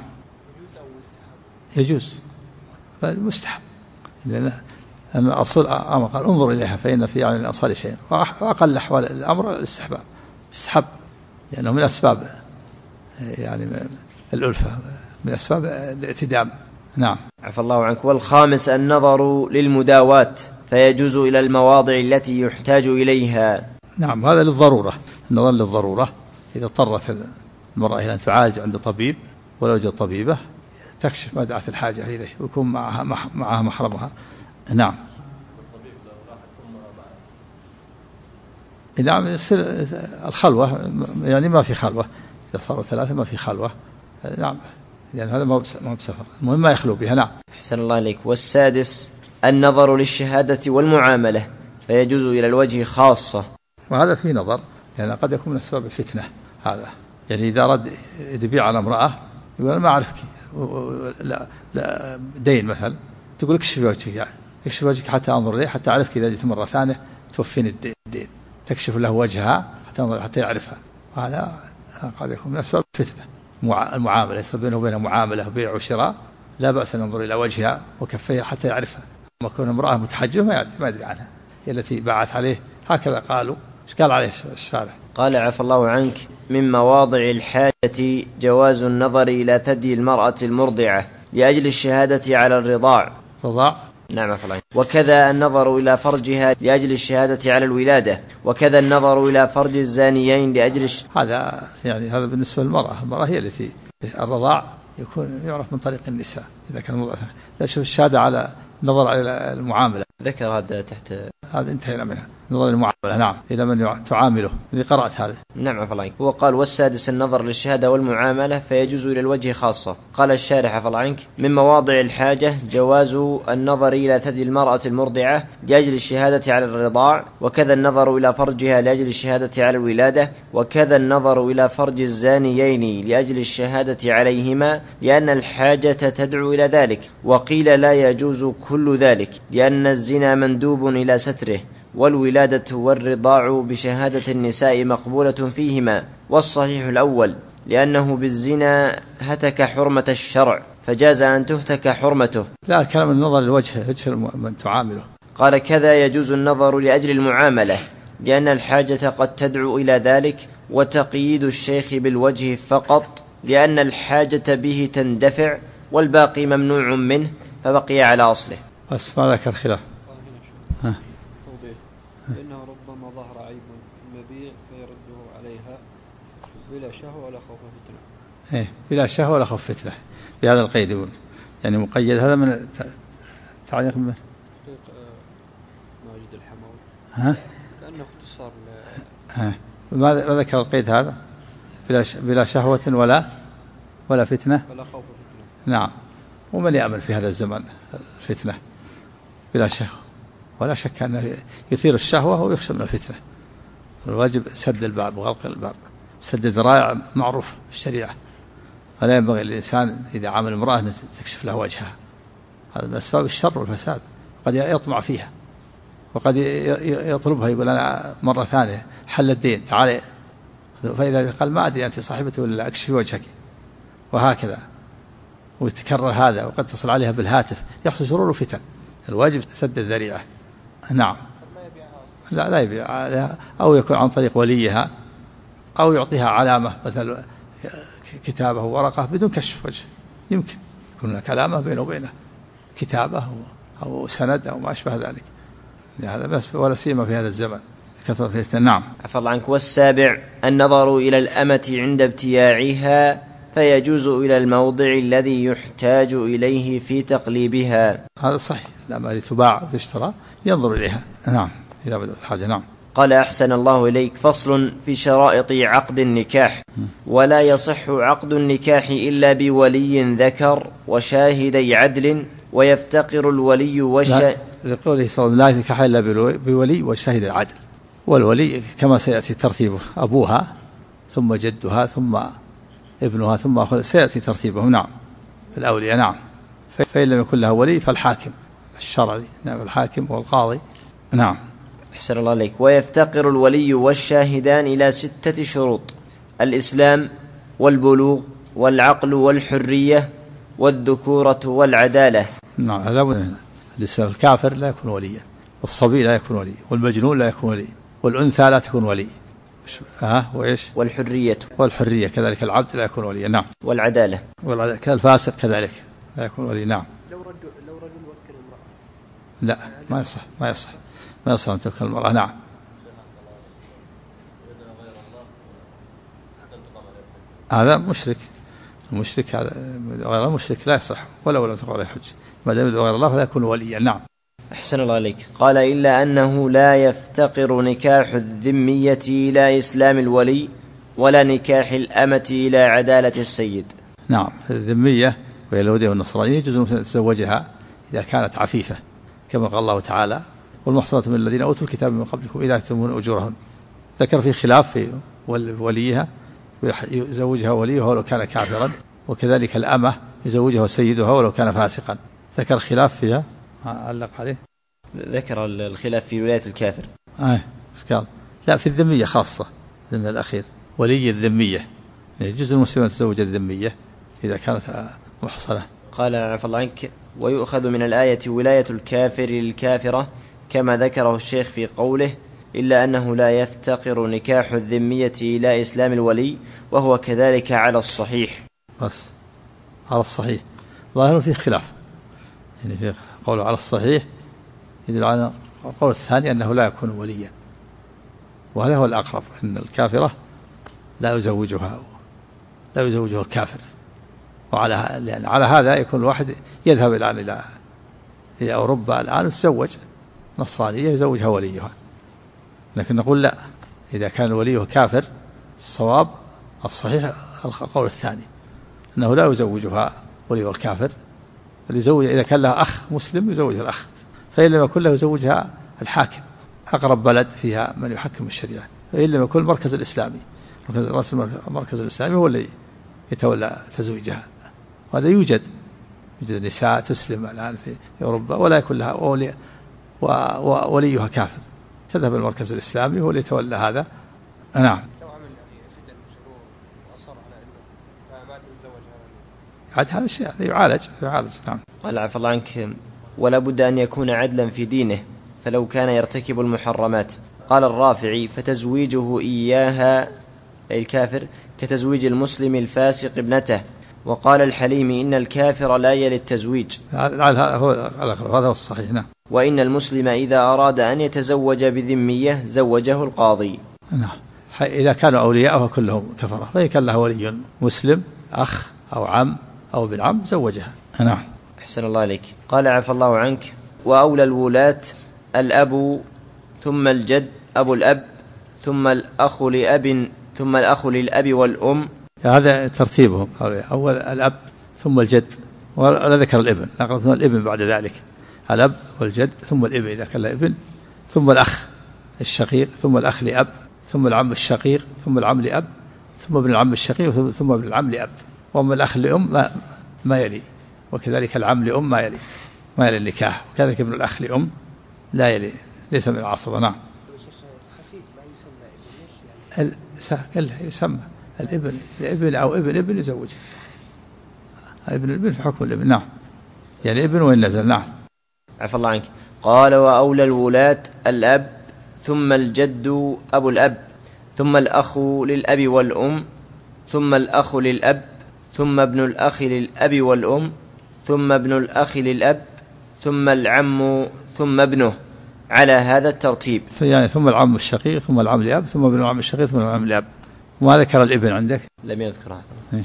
يجوز مستحب، لأن الرسول قال: انظر إليها فإن في أعين الأنصار شيئا. وأقل أحوال الأمر الاستحباب، يستحب، لأنه من أسباب يعني الألفة، من أسباب الاعتدام. نعم. عفى الله عنك. والخامس النظر للمداواة، فيجوز إلى المواضع التي يحتاج إليها. نعم، هذا للضرورة، النظر للضرورة. إذا اضطرت المرأة إلى أن تعالج عند طبيب ولا يوجد طبيبة تكشف ما دعت الحاجة إليه ويكون معها محرمها. نعم. نعم، يصير الخلوة، يعني ما في خلوة، إذا صاروا ثلاثة ما في خلوة. نعم، لأن هذا ما هو بسفر، المهم ما يخلو بها. نعم. أحسن الله عليك. والسادس النظر للشهادة والمعاملة، فيجوز إلى الوجه خاصة. وهذا فيه نظر، لأن قد يكون من أسباب الفتنة هذا. يعني إذا أراد يبيع على امرأة يقول: أنا ما أعرفك، لا دين مثلا، تقول: اكشف وجهك، يعني اكشف وجهك حتى أنظر إليه، حتى أعرفك إذا جئت مرة ثانية توفين الدين. تكشف له وجهها حتى يعرفها. هذا قد يكون من أسباب الفتنة. المعاملة، يصير بينه وبينها معاملة بيع وشراء، لا بأس أن ينظر إلى وجهها وكفيها حتى يعرفها. أما كون امرأة متحجبة ما يدري عنها، هي التي باعت عليه. هكذا قالوا. ايش قال عليه الشارح؟ قال عفى الله عنك: من مواضع الحاجة جواز النظر إلى ثدي المرأة المرضعة لأجل الشهادة على الرضاع. رضاع؟ نعم عفى الله عنك. وكذا النظر إلى فرجها لأجل الشهادة على الولادة، وكذا النظر إلى فرج الزانيين لأجل هذا يعني هذا بالنسبة للمرأة. المرأة هي التي الرضاع يكون يعرف من طريق النساء إذا كان مرضعة. لا شوف الشهادة على نظر على المعاملة. ذكر هذا تحت هذا انتهينا منها. نظر المعاملة. نعم، إلى من تعامله. اللي قرأت هذا. نعم عفى الله عنك. هو قال: والسادس النظر للشهادة والمعاملة فيجوز إلى الوجه خاصة. قال الشارح عفى الله عنك: من مواضع الحاجة جواز النظر إلى ثدي المرأة المرضعة لأجل الشهادة على الرضاع، وكذا النظر إلى فرجها لأجل الشهادة على الولادة، وكذا النظر إلى فرج الزانيين لأجل الشهادة عليهما، لأن الحاجة تدعو إلى ذلك. وقيل لا يجوز كل ذلك، لأن الزنا مندوب إلى ستره، والولادة والرضاع بشهادة النساء مقبولة فيهما. والصحيح الأول، لأنه بالزنا هتك حرمة الشرع، فجاز أن تهتك حرمته. لا، كلام النظر للوجه، وجه من تعامله. قال: كذا يجوز النظر لأجل المعاملة، لأن الحاجة قد تدعو إلى ذلك. وتقييد الشيخ بالوجه فقط، لأن الحاجة به تندفع، والباقي ممنوع منه، فبقي على أصله. بس ما ذكر خلاف. لأنه ربما ظهر عيب المبيع فيرده عليها بلا شهوة ولا خوف فتنة. بلا شهوة ولا خوف فتنة، بهذا القيد يقول. يعني مقيد. هذا من تعليق من ماجد الحموي. كأنه اختصار ما ذكر القيد هذا؟ بلا شهوة ولا فتنة ولا خوف فتنة. نعم. ومن يأمن في هذا الزمن الفتنة بلا شهوة؟ ولا شك أنه يثير الشهوة ويخشى من الفتنة. الواجب سد الباب وغلق الباب. سد الذرائع معروف في الشريعة، فلا ينبغي للإنسان إذا عامل امرأة أن تكشف له وجهها. هذا من أسباب الشر والفساد. قد يطمع فيها، وقد يطلبها، يقول أنا مرة ثانية حل الدين تعالي، فإذا قال ما أدري أنت صاحبتي ولا أكشف وجهك، وهكذا. ويتكرر هذا، وقد تصل عليها بالهاتف، يحصل شرور وفتن. الواجب سد الذريعة. نعم. لا يبيع، أو يكون عن طريق وليها، أو يعطيها علامة مثل كتابة وورقة بدون كشف وجه. يمكن يكون هناك علامة بينه وبينه، كتابة أو سند أو ما أشبه ذلك. هذا بس، ولا سيما في هذا الزمن كثرة الفتن. نعم. عفى الله عنك. والسابع النظر إلى الأمة عند ابتياعها، فيجوز إلى الموضع الذي يحتاج إليه في تقليبها. هذا صحيح. الأمة التي تباع وتشترى ينظر إليها. نعم، إذا بدأت الحاجة. نعم. قال: أحسن الله إليك. فصل في شرائط عقد النكاح. ولا يصح عقد النكاح إلا بولي ذكر وشاهدي عدل، ويفتقر الولي لقوله صلى الله عليه وسلم: لا نكاح إلا بولي وشاهد العدل. والولي كما سيأتي ترتيبه: أبوها ثم جدها ثم ابنها ثم أخوها، سيأتي ترتيبهم. نعم، الأولياء. نعم. فإن لم يكن لها ولي فالحاكم الشرعي. نعم، الحاكم والقاضي. نعم. أحسن الله عليك. ويفتقر الولي والشاهدان إلى 6 شروط: الإسلام والبلوغ والعقل والحرية والذكورة والعدالة. نعم. الإسلام. الكافر لا يكون وليا، والصبي لا يكون ولي، والمجنون لا يكون ولي، والأنثى لا تكون ولي. وإيش؟ والحرية كذلك، العبد لا يكون وليا. نعم. والعدالة كالفاسق كذلك لا يكون ولي. نعم. لو رجل وكل امرأة لا، ما يصح أن توكل المرأة. نعم. هذا مشرك. المشرك هذا غير المشرك لا يصح ولو لم تقع عليه الحج، ما دام يدعو غير الله فلا يكون وليا. نعم. أحسن الله عليك. قال: إلا أنه لا يفتقر نكاح الذمية إلى إسلام الولي، ولا نكاح الأمة إلى عدالة السيد. نعم. الذمية وهي اليهودية والنصرانية يجوز أن تتزوجها إذا كانت عفيفة، كما قال الله تعالى: والمحصنات من الذين أوتوا الكتاب من قبلكم إذا أتمون أجورهن. ذكر في خلاف في وليها، يزوجها وليها ولو كان كافرا، وكذلك الأمة يزوجها سيدها ولو كان فاسقا. ذكر خلاف فيها، علق عليه. ذكر الخلاف في ولاية الكافر. إيش قال؟ لا، في الذمية خاصة، الذمية الأخير ولي الذمية، يجوز المسلم أن يتزوج الذمية إذا كانت محصنة. قال عفى الله عنك: ويؤخذ من الآية ولاية الكافر للكافرة كما ذكره الشيخ في قوله: إلا أنه لا يفتقر نكاح الذمية إلى إسلام الولي، وهو كذلك على الصحيح. بس على الصحيح، ظاهر فيه خلاف، يعني في قوله على الصحيح يدل على القول الثاني أنه لا يكون وليا، وهذا هو الأقرب، أن الكافرة لا يزوجها الكافر. لأن على هذا يكون الواحد يذهب الآن إلى أوروبا الآن ويتزوج نصرانية يزوجها وليها، لكن نقول لا، إذا كان الولي كافر الصواب الصحيح القول الثاني، أنه لا يزوجها ولي الكافر، بل يزوج إذا كان له أخ مسلم يزوجها الأخ، فإن لم يكن له يزوجها الحاكم، أقرب بلد فيها من يحكم الشريعة، فإن لم يكن المركز الإسلامي، المركز الإسلامي هو الذي يتولى تزويجها. وهذا يوجد نساء تسلم الآن في أوروبا ولا يكون لها وليها كافر، تذهب المركز الإسلامي هو اللي يتولى هذا. نعم. لو عمل فتن وشرور وأصر على أنه ما تتزوج عاد هذا الشيء يعالج. نعم. قال عفى الله عنك: ولا بد أن يكون عدلا في دينه، فلو كان يرتكب المحرمات. قال الرافعي: فتزويجه إياها أي الكافر كتزويج المسلم الفاسق ابنته. وقال الحليمي: إن الكافر لا يلي التزويج. هذا هو الصحيح. نعم. وإن المسلم إذا أراد أن يتزوج بذمية زوجه القاضي. نعم. إذا كانوا أولياء فكلهم كفرة، فإن كان له ولي مسلم أخ أو عم أو ابن عم زوجها. نعم. أحسن الله عليك. قال عفى الله عنك: وأولى الولاة الأب ثم الجد أبو الأب ثم الأخ لأب ثم الأخ للأب والأم. هذا ترتيبهم، أول الأب ثم الجد، ولا ذكر الابن، ثم الابن بعد ذلك، الأب والجد ثم الابن إذا كان له ابن، ثم الأخ الشقيق، ثم الأخ لأب، ثم العم الشقيق، ثم العم لأب، ثم ابن العم الشقيق، ثم ابن العم لأب. وأما الأخ لأم ما يلي، وكذلك العم لأم ما يلي النكاح، وكذلك ابن الأخ لأم لا يلي، ليس من العصبة. نعم. يسمى الابن أو ابن يزوج، ابن الابن في حكم الابن. نعم، يعني ابن وإن نزل. نعم. عفى الله عنك. قال: وأولى الولاة الأب ثم الجد أبو الأب ثم الأخ للأب والأم ثم الأخ للأب ثم ابن الأخ للأب والأم ثم ابن الأخ للأب ثم العم ثم ابنه، على هذا الترتيب. يعني ثم العم الشقيق ثم العم لأب ثم ابن العم الشقيق ثم العم لأب. وما ذكر الابن عندك؟ لم يذكرها.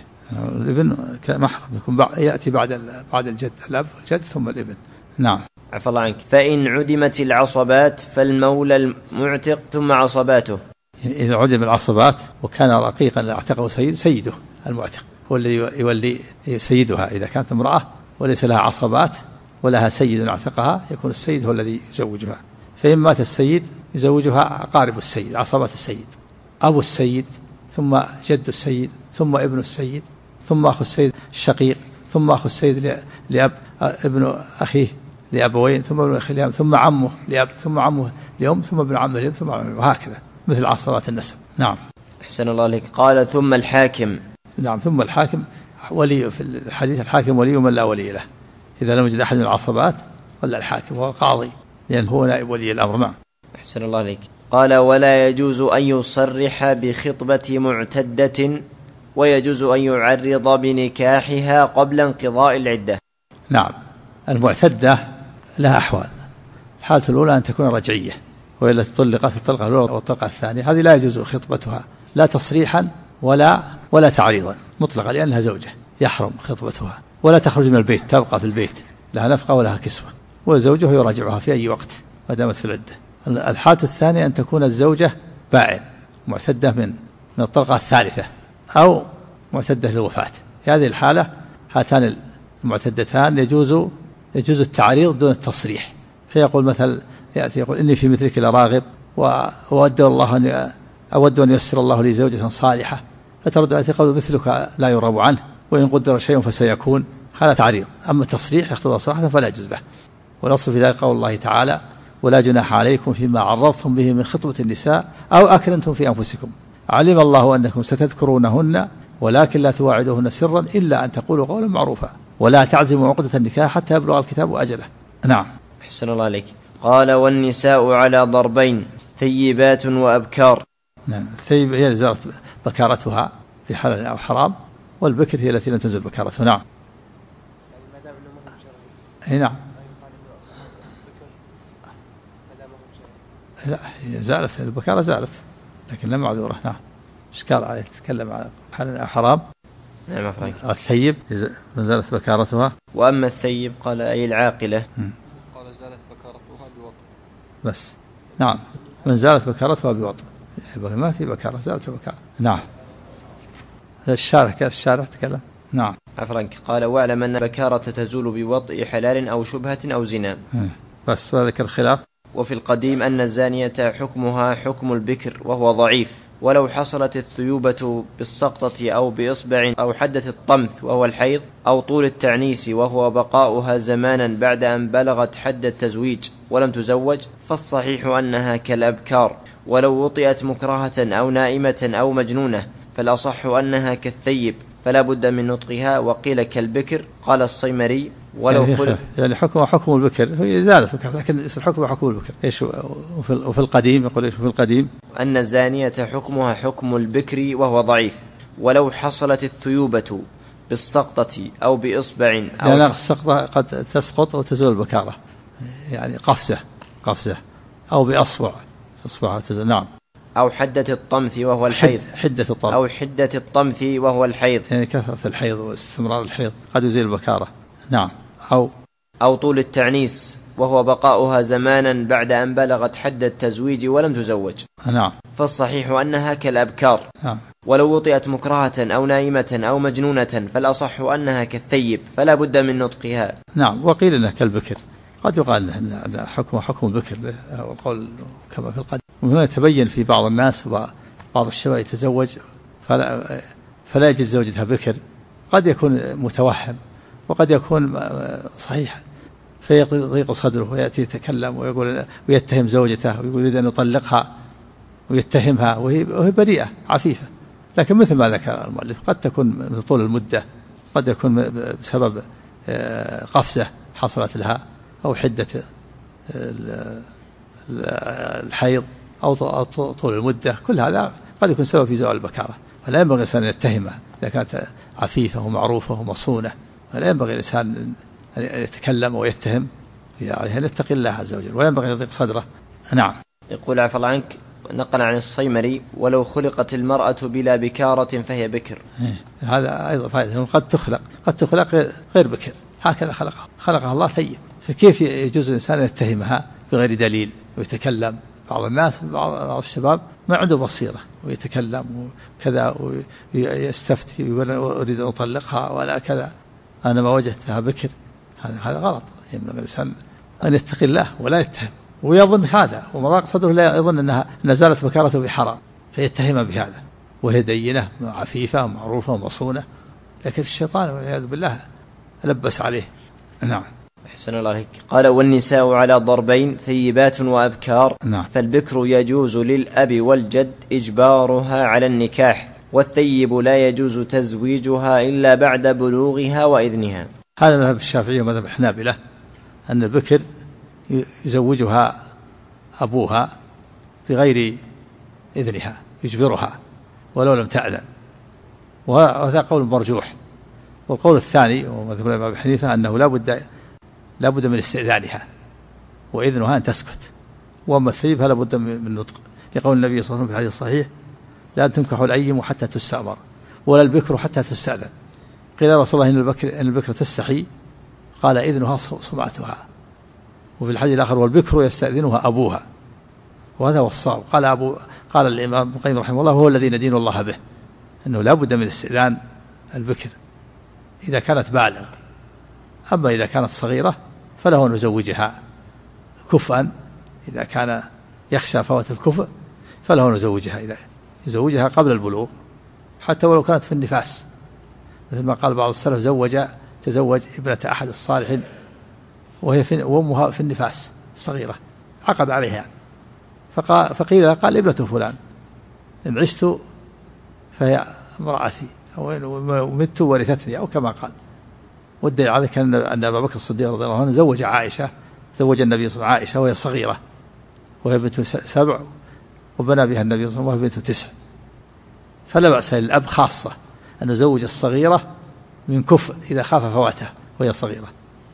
الابن محرم يكون يأتي بعد الجد، الأب والجد ثم الابن. نعم. عفى الله عنك. فإن عدمت العصبات فالمولى المعتق ثم عصباته. إذا عدم العصبات وكان رقيقا اعتقه سيده المعتق، هو الذي يولي سيدها. إذا كانت امرأة وليس لها عصبات ولها سيد اعتقها، يكون السيد هو الذي يزوجها. فإن مات السيد يزوجها أقارب السيد، عصبات السيد، أبو السيد ثم جد السيد ثم ابن السيد ثم أخو السيد الشقيق ثم أخو السيد لأب، ابن أخيه لأبوين ثم ابن أخيه لأب، ثم عمه لأب ثم عمه لأم ثم ابن عمه لأم ثم عمه، وهكذا مثل عصبات النسب. نعم. أحسن الله عليك. قال: ثم الحاكم. نعم. ثم الحاكم ولي، في الحديث الحاكم ولي من لا ولي له، إذا لم يوجد أحد من العصبات ولا الحاكم هو القاضي، لأن هو نائب ولي الأمر. نعم. أحسن الله عليك. قال: ولا يجوز أن يصرح بخطبة معتدة، ويجوز أن يعرض بنكاحها قبل انقضاء العدة. نعم. المعتدة لها أحوال، الحالة الأولى أن تكون رجعية، وإلا طلقت الطلقة الأولى والطلقة الثانية، هذه لا يجوز خطبتها لا تصريحا ولا تعريضا مطلقا، لأنها زوجة يحرم خطبتها، ولا تخرج من البيت، تبقى في البيت، لها نفقة ولها كسوة، وزوجها يراجعها في أي وقت ما دامت في العدة. الحالة الثانية أن تكون الزوجة بائن معتدة من الطلقة الثالثة أو معتدة للوفاة. في هذه الحالة هاتان المعتدتان يجوز التعريض دون التصريح، فيقول مثل يأتي يقول: إني في مثلك لراغب أود أن ييسر الله لي زوجة صالحة، فترد عليه قول: مثلك لا يرغب عنه وإن قدر شيء فسيكون. هذا تعريض. أما التصريح يقتضي صراحة فلا يجوز له. والأصل في ذلك قول الله تعالى: ولا جناح عليكم فيما عرضتم به من خطبة النساء أو أكننتم في أنفسكم، علم الله أنكم ستذكرونهن ولكن لا تواعدوهن سرا إلا أن تقولوا قولا معروفا ولا تعزموا عقدة النكاح حتى يبلغ الكتاب أجله. نعم. أحسن الله عليك. قال والنساء على ضربين ثيبات وأبكار. نعم. الثيب هي التي زالت بكارتها في حلال أو حرام، والبكر هي التي لم تنزل بكارتها. نعم. نعم. لا هي زالت البكارة زالت لكن لم معذورة. نعم. إشكال عليه تتكلم عن حلال أو حرام. نعم أفرق. الثيب من زالت بكارتها. وأما الثيب قال أي العاقلة. قال زالت بكارتها بوطء بس. نعم من زالت بكارتها بوطء، ما في بكارة زالت البكارة. نعم. الشارع تكلم. نعم. أفرق. قال واعلم أن بكارة تزول بوطء حلال أو شبهة أو زنا. بس وذكر الخلاف. وفي القديم أن الزانية حكمها حكم البكر وهو ضعيف، ولو حصلت الثيوبة بالسقطة أو بإصبع أو حدة الطمث وهو الحيض أو طول التعنيس وهو بقاؤها زمانا بعد أن بلغت حد التزويج ولم تزوج، فالصحيح أنها كالأبكار، ولو وطئت مكرهة أو نائمة أو مجنونة فالأصح أنها كالثيب فلا بد من نطقها. وقيل كالبكر. قال الصيمري ولو يعني حكم البكر هي زالت لكن الحكم حكم البكر. ايش وفي القديم يقول ايش في القديم أن الزانية حكمها حكم البكر وهو ضعيف، ولو حصلت الثيوبة بالسقطة أو بإصبع أو يعني السقطة قد تسقط وتزول البكارة، يعني قفزة أو بأصبع تصبح تزول. نعم. أو حدة الطمث وهو الحيض. حدة الطمث. أو حدة الطمث وهو الحيض، يعني كثرة الحيض واستمرار الحيض قد يزيل البكارة. نعم. أو طول التعنيس وهو بقاؤها زمانا بعد أن بلغت حد التزويج ولم تزوج. نعم. فالصحيح أنها كالأبكار. نعم. ولو وطئت مكرهة أو نائمة أو مجنونة فالأصح أنها كالثيب فلا بد من نطقها. نعم. وقيل أنها كالبكر، قد يقال أن حكم البكر والقول كما في القديم. وهنا يتبين في بعض الناس وبعض الشباب يتزوج فلا يجد زوجتها بكر، قد يكون متوهم وقد يكون صحيحا فيضيق صدره ويأتي يتكلم ويقول ويتهم زوجته ويقول يريد أن يطلقها ويتهمها وهي بريئة عفيفة. لكن مثل ما ذكر المؤلف قد تكون من طول المدة، قد يكون بسبب قفزة حصلت لها أو حدة الحيض أو طول المدة، كل هذا قد يكون سبب في زوال البكارة. فلا ينبغي الإنسان أن يتهمها إذا كانت عفيفة ومعروفة ومصونة، ولا ينبغي الإنسان أن يتكلم ويتهم، عليه أن يتقي الله عز وجل ولا ينبغي أن يضيق صدره. نعم. يقول عفى الله عنك نقل عن الصيمري ولو خلقت المرأة بلا بكارة فهي بكر. هذا أيضا فائدة، قد تخلق غير بكر، هكذا خلقها الله ثيب، فكيف يجوز الإنسان أن يتهمها بغير دليل ويتكلم؟ بعض الناس بعض الشباب ما عنده بصيرة ويتكلم وكذا ويستفتي ويقول أريد أن أطلقها ولا كذا، أنا ما وجدتها بكر. هذا غلط. ينبغي الإنسان أن يتقي الله ولا يتهم، ويظن هذا ومضاق صدره لا يظن أنها نزالت بكارته بحرام فيتهم بهذا، وهي دينة عفيفة ومعروفة ومصونة، لكن الشيطان والعياذ بالله لبس عليه. نعم. أحسن الله عليك. قال والنساء على ضربين ثيبات وأبكار. نعم. فالبكر يجوز للأب والجد إجبارها على النكاح، والثيب لا يجوز تزويجها إلا بعد بلوغها وإذنها. هذا مذهب الشافعي ومذهب الحنابلة، أن البكر يزوجها أبوها بغير إذنها، يجبرها ولو لم تأذن، وهذا قول مرجوح. والقول الثاني ومذهب الإمام أبي حنيفة أنه لا بد من استئذانها وإذنها أن تسكت، وأما الثيب فلا بد من نطق، لقول النبي صلى الله عليه وسلم في الحديث الصحيح لا تنكح الأيم حتى تستأمر ولا البكر حتى تستأذن. قيل يا رسول الله إن البكر تستحي، قال إذنها صمعتها. وفي الحديث الآخر والبكر يستأذنها أبوها، وهذا هو الصواب. قال الإمام ابن القيم رحمه الله هو الذي ندين الله به، أنه لا بد من استئذان البكر إذا كانت بالغ. أما إذا كانت صغيرة فله أن يزوجها كفءا، إذا كان يخشى فوات الكفء فله أن يزوجها قبل البلوغ، حتى ولو كانت في النفاس، مثل ما قال بعض السلف تزوج ابنة أحد الصالحين وأمها في النفاس صغيرة، عقد عليها يعني. قال ابنة فلان إن عشت فهي امرأتي ومت ورثتني أو كما قال. والدليل على ذلك أن أبا بكر الصديق رضي الله عنه زوج عائشة، زوج النبي صلى الله عليه وسلم عائشة وهي صغيرة وهي بنت 7 وبنى بها النبي صلى الله عليه وسلم وهي بنت 9. فلا بأس للأب خاصة أن يزوج الصغيرة من كفء إذا خاف فواته وهي صغيرة.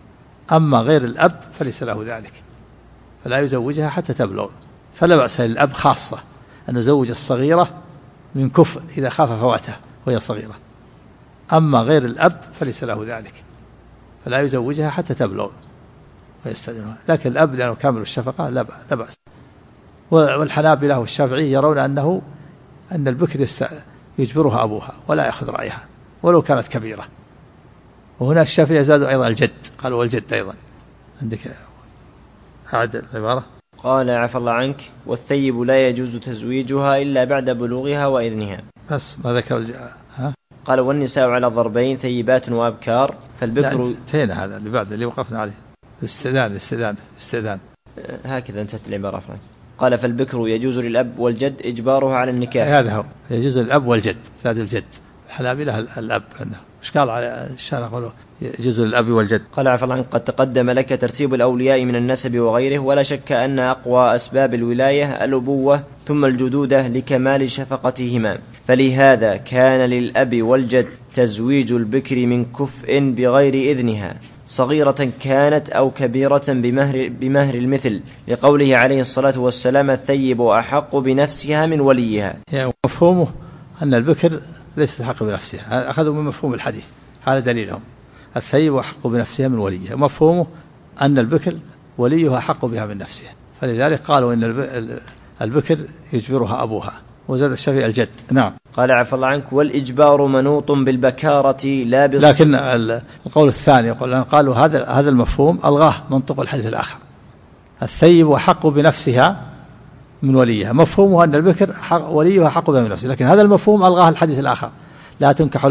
أما غير الأب فليس له ذلك، فلا يزوجها حتى تبلغ. فلا بأس للأب خاصة أن يزوج الصغيرة من كفء إذا خاف فواته وهي صغيرة. أما غير الأب فليس له ذلك، فلا يزوجها حتى تبلغ ويستأذنها. لكن الأب لأنه كامل الشفقة لا بأس. والحنابلة والشافعي يرون أن البكر يجبرها أبوها ولا يأخذ رأيها ولو كانت كبيرة. وهنا الشافعي زادوا أيضا الجد، قالوا والجد أيضا. عندك أعد العبارة. قال عفى الله عنك: والثيب لا يجوز تزويجها إلا بعد بلوغها وإذنها. بس ما ذكر قال: والنساء على ضربين ثيبات وأبكار، فالبكر. انتهينا هذا اللي بعد اللي وقفنا عليه، الاستئذان. هكذا انتهت العبارة فرانك. قال: فالبكر يجوز للأب والجد إجبارها على النكاح. هذا هو يجوز للأب والجد، زاد الجد. الحنابلة الأب عندهم. إيش قال على الشارع؟ قالوا يجوز للأب والجد. قال عفى الله عنك: قد تقدم لك ترتيب الأولياء من النسب وغيره، ولا شك أن أقوى أسباب الولاية الأبوة ثم الجدودة لكمال شفقتهما، فلهذا كان للأب والجد تزويج البكر من كفء بغير إذنها، صغيرة كانت أو كبيرة، بمهر المثل، لقوله عليه الصلاة والسلام: الثيب أحق بنفسها من وليها. يعني مفهومه أن البكر ليست حق بنفسها، أخذوا من مفهوم الحديث، هذا دليلهم. الثيب أحق بنفسها من وليها، مفهومه أن البكر وليها أحق بها من نفسها، فلذلك قالوا إن البكر يجبرها أبوها. وزاد الشافعي الجد. نعم. قال عفى الله عنك: والإجبار منوط بالبكارة لا لكن القول الثاني قالوا هذا المفهوم ألغاه منطق الحديث الآخر. الثيب أحق بنفسها من وليها، مفهومه أن البكر وليها حق بها من نفسها، لكن هذا المفهوم ألغاه الحديث الآخر: لا تنكح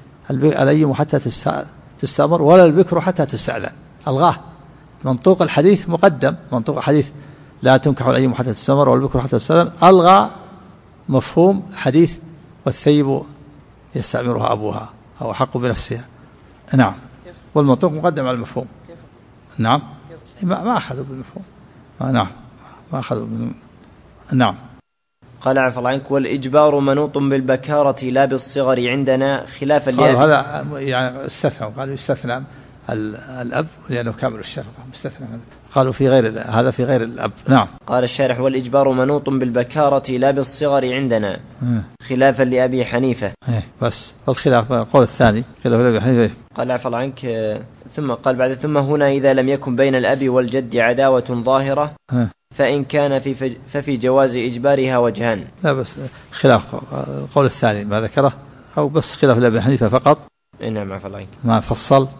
الأيم حتى تستأمر ولا البكر حتى تستأذن. ألغاه. منطوق الحديث مقدم، منطوق الحديث لا تنكح الأيم حتى تستأمر ولا البكر حتى تستأذن، ألغى مفهوم حديث والثيب يستأمرها أبوها أو حق بنفسها. نعم. والمنطوق مقدم على المفهوم. نعم. ما أخذوا بالمفهوم. نعم. ما أخذوا نعم. قال عفى الله عنك: والإجبار منوط بالبكارة لا بالصغر عندنا، خلافا قالوا هذا يعني استثنى، قالوا يستثنى الأب لأنه كامل الشفقة، مستثنى. قالوا في غير هذا في غير الأب. نعم. قال الشارح: والإجبار منوط بالبكارة لا بالصغر عندنا، خلافا لأبي حنيفة. بس الخلاف القول الثاني خلاف لأبي حنيفة. قال عفى الله عنك: ثم قال بعد: ثم هنا إذا لم يكن بين الأب والجد عداوة ظاهرة فإن كان ففي جواز إجبارها وجهان. لا بس خلاف القول الثاني ما ذكره، أو بس خلاف لأبي حنيفة فقط. نعم عفى الله عنك. ما فصل.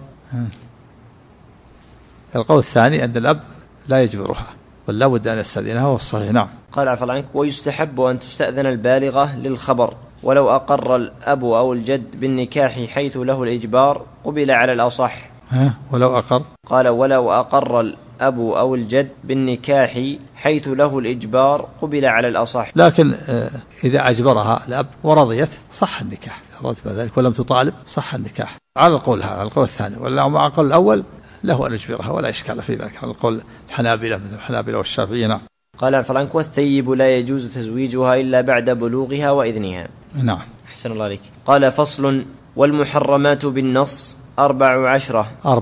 القول الثاني أن الأب لا يجبرها بل لا بد أن يستأذنها، والصحيح. نعم. قال عفى الله عنك: ويستحب أن تستأذن البالغة للخبر، ولو أقر الأب أو الجد بالنكاح حيث له الإجبار قبل على الأصح. ولو أقر. قال: ولو أقر الأب أو الجد بالنكاح حيث له الإجبار قبل على الأصح. لكن إذا أجبرها الأب ورضيت صح النكاح، رضت بذلك ولم تطالب صح النكاح، على القول هذا، القول الثاني. ولا مع القول الأول له أن يجبرها ولا إشكال في ذلك، على القول الحنابلة مثل الحنابلة والشافعية. نعم. قال الفرنك: والثيب لا يجوز تزويجها إلا بعد بلوغها وإذنها. نعم. أحسن الله عليك. قال: فصل: والمحرمات بالنص 14.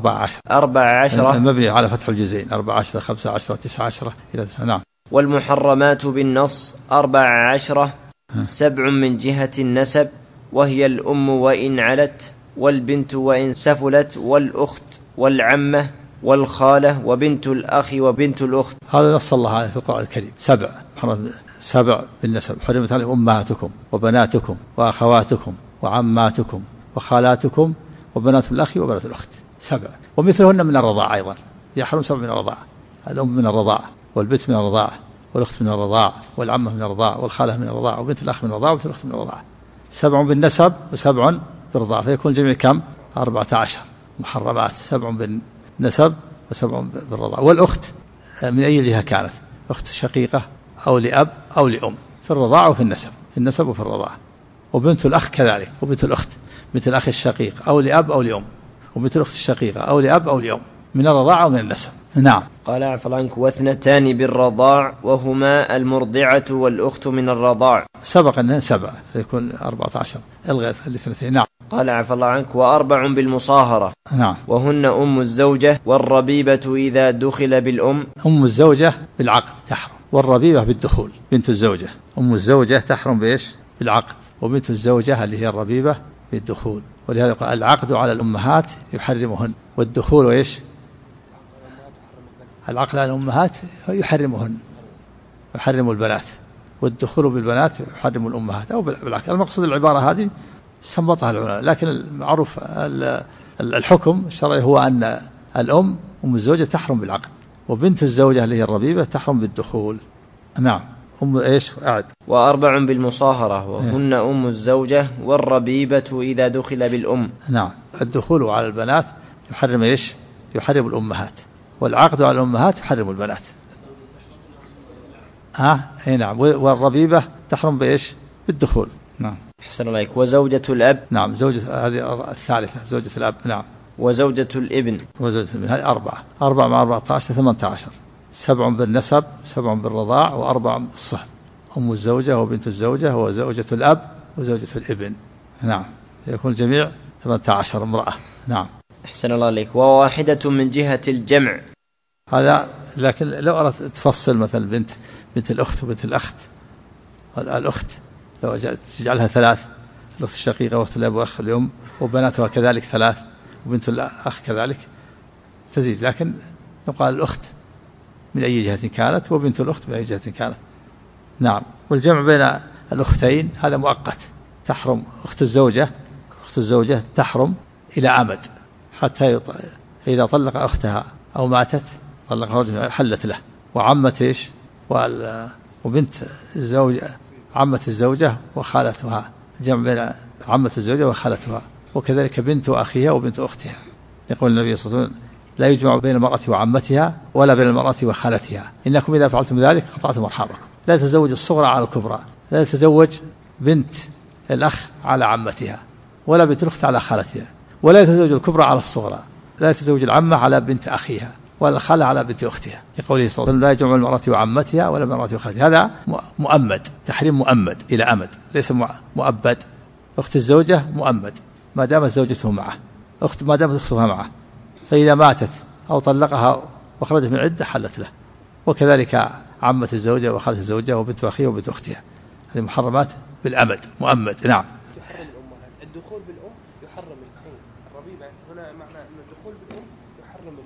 مبني على فتح الجزئين، 14 15 19 إلى 9. نعم. والمحرمات بالنص 14 7 من جهة النسب، وهي الأم وإن علت، والبنت وإن سفلت، والأخت، والعمة، والخالة، وبنت الأخ، وبنت الأخت. هذا نص الله عليه في القرآن الكريم. 7 بالنسب. حرمت عليكم أمهاتكم وبناتكم وأخواتكم وعماتكم وخالاتكم وبنات الأخ وبنات الأخت. 7. ومثلهن من الرضاعة أيضا، يحرم 7 من الرضاعة: الأم من الرضاعة، والبنت من الرضاعة، والأخت من الرضاعة، والعمة من الرضاعة، والخالة من الرضاعة، وبنت الأخ من الرضاعة، وبنت الأخت من الرضاعة. 7 بالنسب و7 بالرضاعة، فيكون الجميع كم؟ 14 محرمات. 7 بالنسب و7 بالرضاعة. والأخت من أي جهة كانت، أخت شقيقة أو لأب أو لأم، في الرضاعة وفي النسب، في النسب وفي الرضاعة. وبنت الأخ كذلك، وبنت الأخت مثل أخي الشقيق أو لأب أو لأم، ومثل أخت الشقيقة أو لأب أو لأم، من الرضاعة أو من النسب. نعم. قال عفى الله عنك: واثنتان بالرضاع وهما المرضعة والأخت من الرضاع. سبق أنها 7 فيكون 14. الغي الاثنتين. نعم. قال عفى الله عنك: وأربع بالمصاهرة. نعم. وهن أم الزوجة والربيبة إذا دخل بالأم. أم الزوجة بالعقد تحرم، والربيبة بالدخول. بنت الزوجة، أم الزوجة تحرم بإيش؟ بالعقد، وبنت الزوجة اللي هي الربيبة بالدخول. ولهذا قال العقد على الأمهات يحرمهن، والدخول وإيش؟ العقد على الأمهات يحرمهن، يحرم البنات، والدخول بالبنات يحرم الأمهات أو بالعكس. المقصود العبارة هذه استنبطها العلماء، لكن المعروف الحكم الشرعي هو أن الأم أم الزوجة تحرم بالعقد، وبنت الزوجة اللي هي الربيبة تحرم بالدخول. نعم. أم إيش؟ أعد. وأربع بالمصاهرة وهن أم الزوجة والربيبة إذا دخل بالأم. نعم. الدخول على البنات يحرم إيش؟ يحرم الأمهات، والعقد على الأمهات يحرم البنات. إيه نعم. والربيبة تحرم بإيش؟ بالدخول. نعم. أحسن الله عليك. وزوجة الأب. نعم. زوجة، هذه الثالثة، زوجة الأب. نعم. وزوجة الابن. وزوجة الابن، هذه 4. 4 مع 14 18. 7 بالنسب، 7 بالرضاع، و4 بالصهر. أم الزوجة وبنت الزوجة وزوجة الأب وزوجة الابن. نعم. يكون الجميع 18 امرأة. نعم. أحسن الله عليك. وواحدة من جهة الجمع. هذا لكن لو أردت تفصل مثل بنت الأخت وبنت الأخت، الأخت لو تجعلها 3، الأخت الشقيقة وأخت الأب وأخت الأم، وبناتها كذلك 3، وبنت الأخ كذلك تزيد، لكن يقال الأخت من أي جهة كانت وبنت الأخت من أي جهة كانت. نعم. والجمع بين الأختين هذا مؤقت. تحرم أخت الزوجة تحرم إلى أمد، حتى فإذا طلق أختها أو ماتت طلق رجل حلت له. وعمة إيش؟ وبنت الزوجة، عمة الزوجة وخالتها، جمع بين عمة الزوجة وخالتها، وكذلك بنت أخيها وبنت أختها. يقول النبي صلى الله عليه وسلم: لا يجمع بين المرأة وعمتها ولا بين المرأة وخالتها، إنكم إذا فعلتم ذلك قطعتم أرحامكم. لا يتزوج الصغرى على الكبرى، لا يتزوج بنت الأخ على عمتها، ولا بنت الأخت على خالتها، ولا يتزوج الكبرى على الصغرى، لا يتزوج العمة على بنت أخيها، ولا الخالة على بنت أختها. يقول صلى الله عليه وسلم: لا يجمع المرأة وعمتها ولا المرأة وخالتها. هذا مؤمد، تحريم مؤمد إلى أمد، ليس مؤبد. أخت الزوجة مؤمد ما دامت زوجته معه، ما دامت أختها معه، فإذا ماتت أو طلقها وخرجت من عدة حلت له. وكذلك عمة الزوجة وخالة الزوجة وبنت أخيها وبنت أختها، هذه محرمات بالأمد، مؤمد. نعم. يحرم الأمهات. الدخول بالأم يحرم الاثنين. الربيبة هنا معنى أن الدخول بالأم يحرم